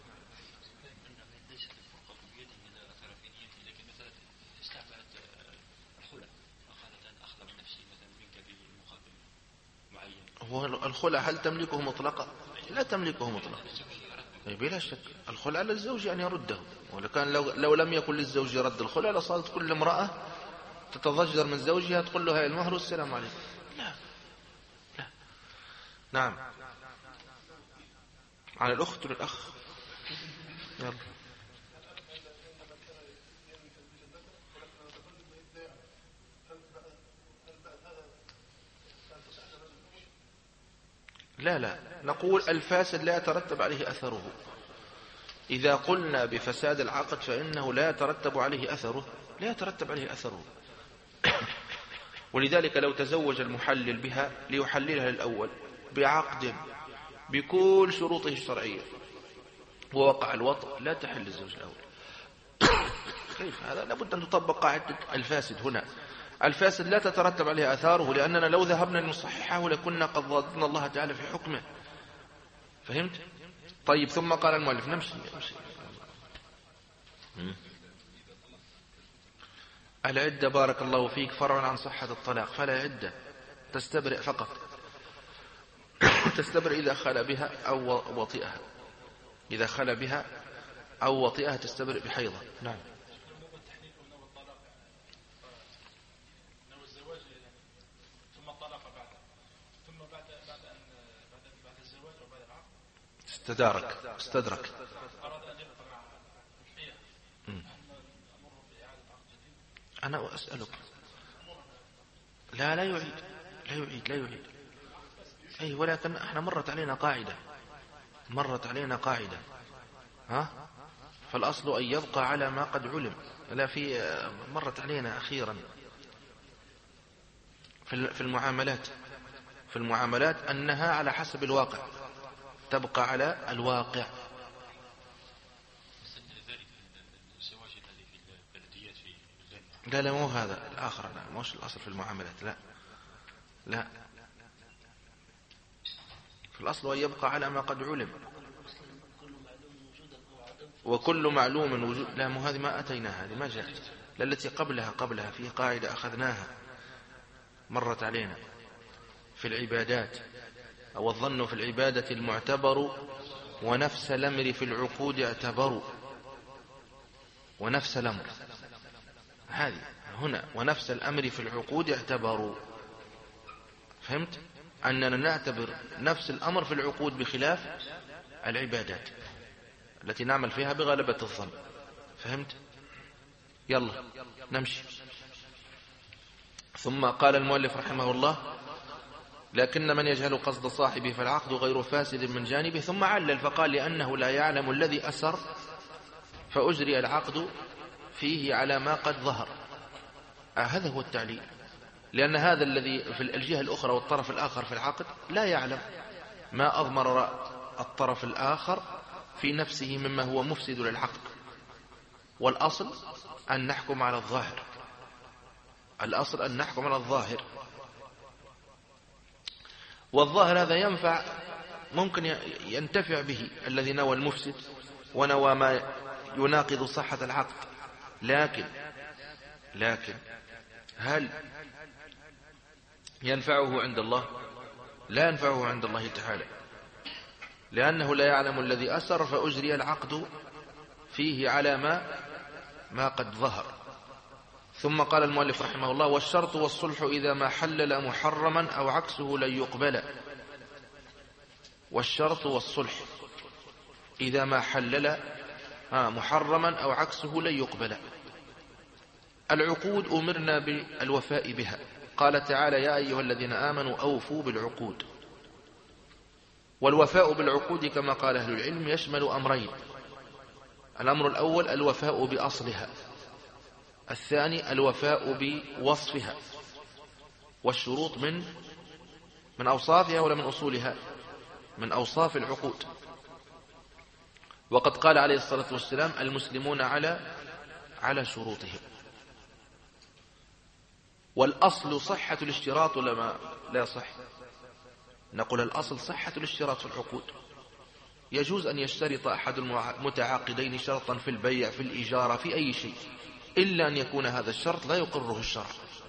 هو الخلع هل تملكه مطلقا؟ لا تملكه مطلقا بلا شك. الخلع للزوج أن يرده، ولكن لو لم يكن للزوج رد الخلع لصارت كل امرأة تتضجر من زوجها تقول له هاي المهر والسلام عليكم. لا لا. نعم. على الأخت والأخ. يلا. لا، نقول الفاسد لا يترتب عليه أثره. إذا قلنا بفساد العقد فإنه لا يترتب عليه أثره، لا يترتب عليه أثره. ولذلك لو تزوج المحلل بها ليحللها للأول بعقد بكل شروطه الشرعية ووقع الوطء، لا تحل الزوج الأول. كيف هذا؟ لابد أن تطبق قاعدة الفاسد هنا. الفاسد لا تترتب عليه آثاره، لأننا لو ذهبنا لنصححه لكنا قد ضادنا الله تعالى في حكمه. فهمت؟ طيب، ثم قال المؤلف نمشي. العدة بارك الله فيك فرع عن صحة الطلاق، فلا عدة، تستبرئ فقط. تستبرئ إذا خلى بها أو وطئها، إذا خلى بها أو وطئها تستبرئ بحيضة. نعم. استدرك. أنا أسألك. لا يعيد. أي، ولكن احنا مرت علينا قاعدة. فالأصل أن يبقى على ما قد علم. لا، في مرت علينا أخيرا في المعاملات أنها على حسب الواقع، تبقى على الواقع. لا مو هذا الآخر، لا مش الأصل في المعاملات. لا في الأصل أن يبقى على ما قد علم، وكل معلوم وجود. لا مو هذه ما أتيناها، هذه ما جاءت. التي قبلها في قاعدة أخذناها مرت علينا في العبادات، أو الظن في العبادة المعتبر، ونفس الأمر في العقود اعتبروا. ونفس الأمر هذه هنا، ونفس الأمر في العقود اعتبروا. فهمت؟ أننا نعتبر نفس الأمر في العقود بخلاف العبادات التي نعمل فيها بغلبة الظن. فهمت؟ يلا نمشي. ثم قال المؤلف رحمه الله: لكن من يجهل قصد صاحبه فالعقد غير فاسد من جانبه. ثم علل فقال: لأنه لا يعلم الذي أسر فأجري العقد فيه على ما قد ظهر. هذا هو التعليل، لأن هذا الذي في الجهة الأخرى والطرف الآخر في العقد لا يعلم ما أضمر الطرف الآخر في نفسه مما هو مفسد للعقد. والأصل أن نحكم على الظاهر، والظاهر هذا ينفع، ممكن ينتفع به الذي نوى المفسد ونوى ما يناقض صحة العقد. لكن هل ينفعه عند الله؟ لا ينفعه عند الله تعالى، لأنه لا يعلم الذي أسر فأجري العقد فيه على ما قد ظهر. ثم قال المؤلف رحمه الله: والشرط والصلح إذا ما حلل محرما أو عكسه لن يقبل. والشرط والصلح إذا ما حلل محرما أو عكسه لن يقبل. العقود أمرنا بالوفاء بها، قال تعالى: يا أيها الذين آمنوا أوفوا بالعقود. والوفاء بالعقود كما قال أهل العلم يشمل أمرين: الأمر الأول الوفاء بأصلها، الثاني الوفاء بوصفها. والشروط من أوصافها ولا من أصولها؟ من أوصاف العقود. وقد قال عليه الصلاة والسلام: المسلمون على شروطهم. والأصل صحة الاشتراط ولا ما لا يصح؟ نقول الأصل صحة الاشتراط في العقود. يجوز أن يشترط أحد المتعاقدين شرطا في البيع، في الإجارة، في أي شيء، إلا أن يكون هذا الشرط لا يقره الشرع.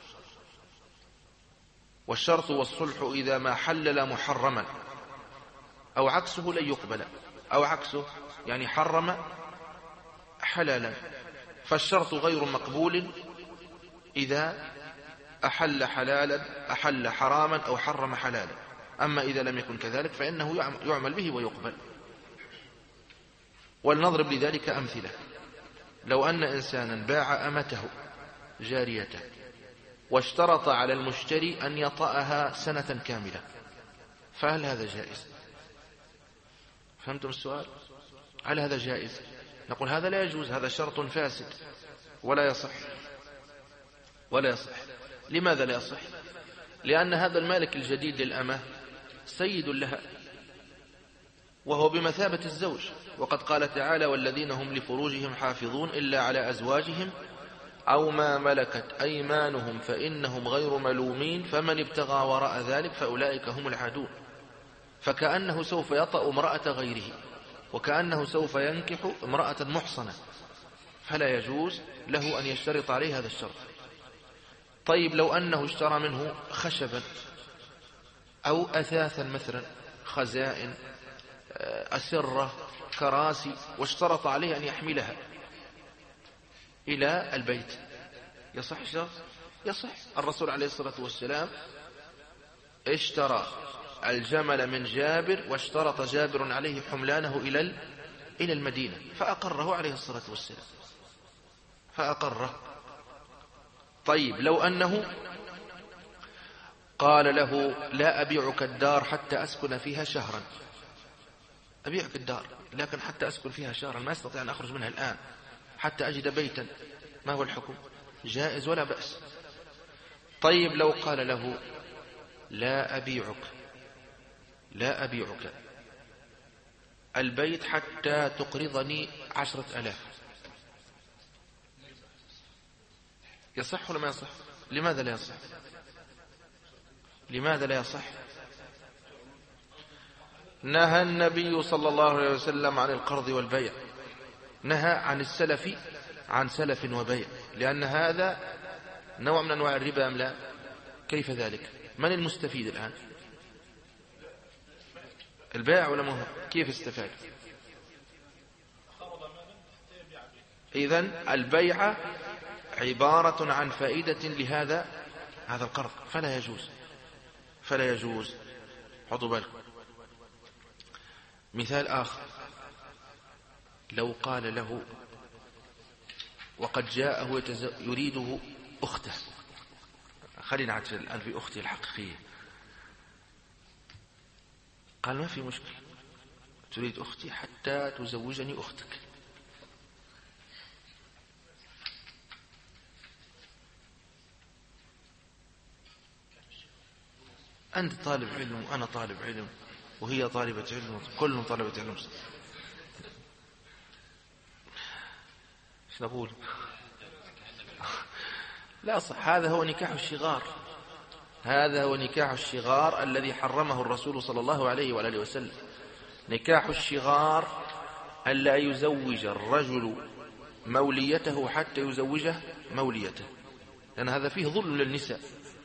والشرط والصلح إذا ما حلل محرما أو عكسه لن يقبل. أو عكسه يعني حرم حلالا، فالشرط غير مقبول إذا أحل حلالا، أحل حراما، أو حرم حلالا. أما إذا لم يكن كذلك فإنه يعمل به ويقبل. ولنضرب لذلك أمثلة. لو أن إنسانا باع أمته جاريته واشترط على المشتري أن يطأها سنة كاملة، فهل هذا جائز؟ فهمتم السؤال؟ هل هذا جائز؟ نقول هذا لا يجوز، هذا شرط فاسد ولا يصح. ولا يصح. لماذا لا يصح؟ لأن هذا المالك الجديد للأمة سيد لها، وهو بمثابة الزوج. وقد قال تعالى: والذين هم لفروجهم حافظون إلا على أزواجهم أو ما ملكت أيمانهم فإنهم غير ملومين فمن ابتغى وراء ذلك فأولئك هم العادون. فكأنه سوف يطأ امرأة غيره، وكأنه سوف ينكح امرأة محصنة، فلا يجوز له أن يشترط عليه هذا الشرط. طيب لو أنه اشترى منه خشبا أو أثاثا مثلا، خزائن، أسرة، كراسي، واشترط عليه أن يحملها إلى البيت، يصح الشرط؟ يصح. الرسول عليه الصلاة والسلام اشترى الجمل من جابر، واشترط جابر عليه حملانه إلى المدينة، فأقره عليه الصلاة والسلام، فأقره. طيب لو أنه قال له: لا أبيعك الدار حتى أسكن فيها شهرا، أبيعك الدار لكن حتى أسكن فيها شهرا، ما أستطيع أن أخرج منها الآن حتى أجد بيتا، ما هو الحكم؟ جائز ولا بأس. طيب لو قال له: لا أبيعك البيت حتى تقرضني 10,000، يصح ولا ما يصح؟ لماذا لا يصح؟ لماذا لا يصح؟ نهى النبي صلى الله عليه وسلم عن القرض والبيع، نهى عن السلف، عن سلف وبيع، لأن هذا نوع من أنواع الربا أم لا؟ كيف ذلك؟ من المستفيد الآن؟ البائع ولا ما هو؟ كيف استفاد؟ إذن البيع عبارة عن فائدة لهذا القرض، فلا يجوز. حطوا بالكم. مثال آخر: لو قال له وقد جاءه يريده أخته، خلينا نعتبر الآن في أختي الحقيقية، قال: ما في مشكلة، تريد أختي حتى تزوجني أختك. أنت طالب علم وأنا طالب علم وهي طالبة علم، كلهم طالبة علم، ايش نقول؟ لا صح. هذا هو نكاح الشغار، هذا هو نكاح الشغار الذي حرمه الرسول صلى الله عليه وآله وسلم. نكاح الشغار ألا يزوج الرجل موليته حتى يزوجه موليته، لأن هذا فيه ظلم للنساء.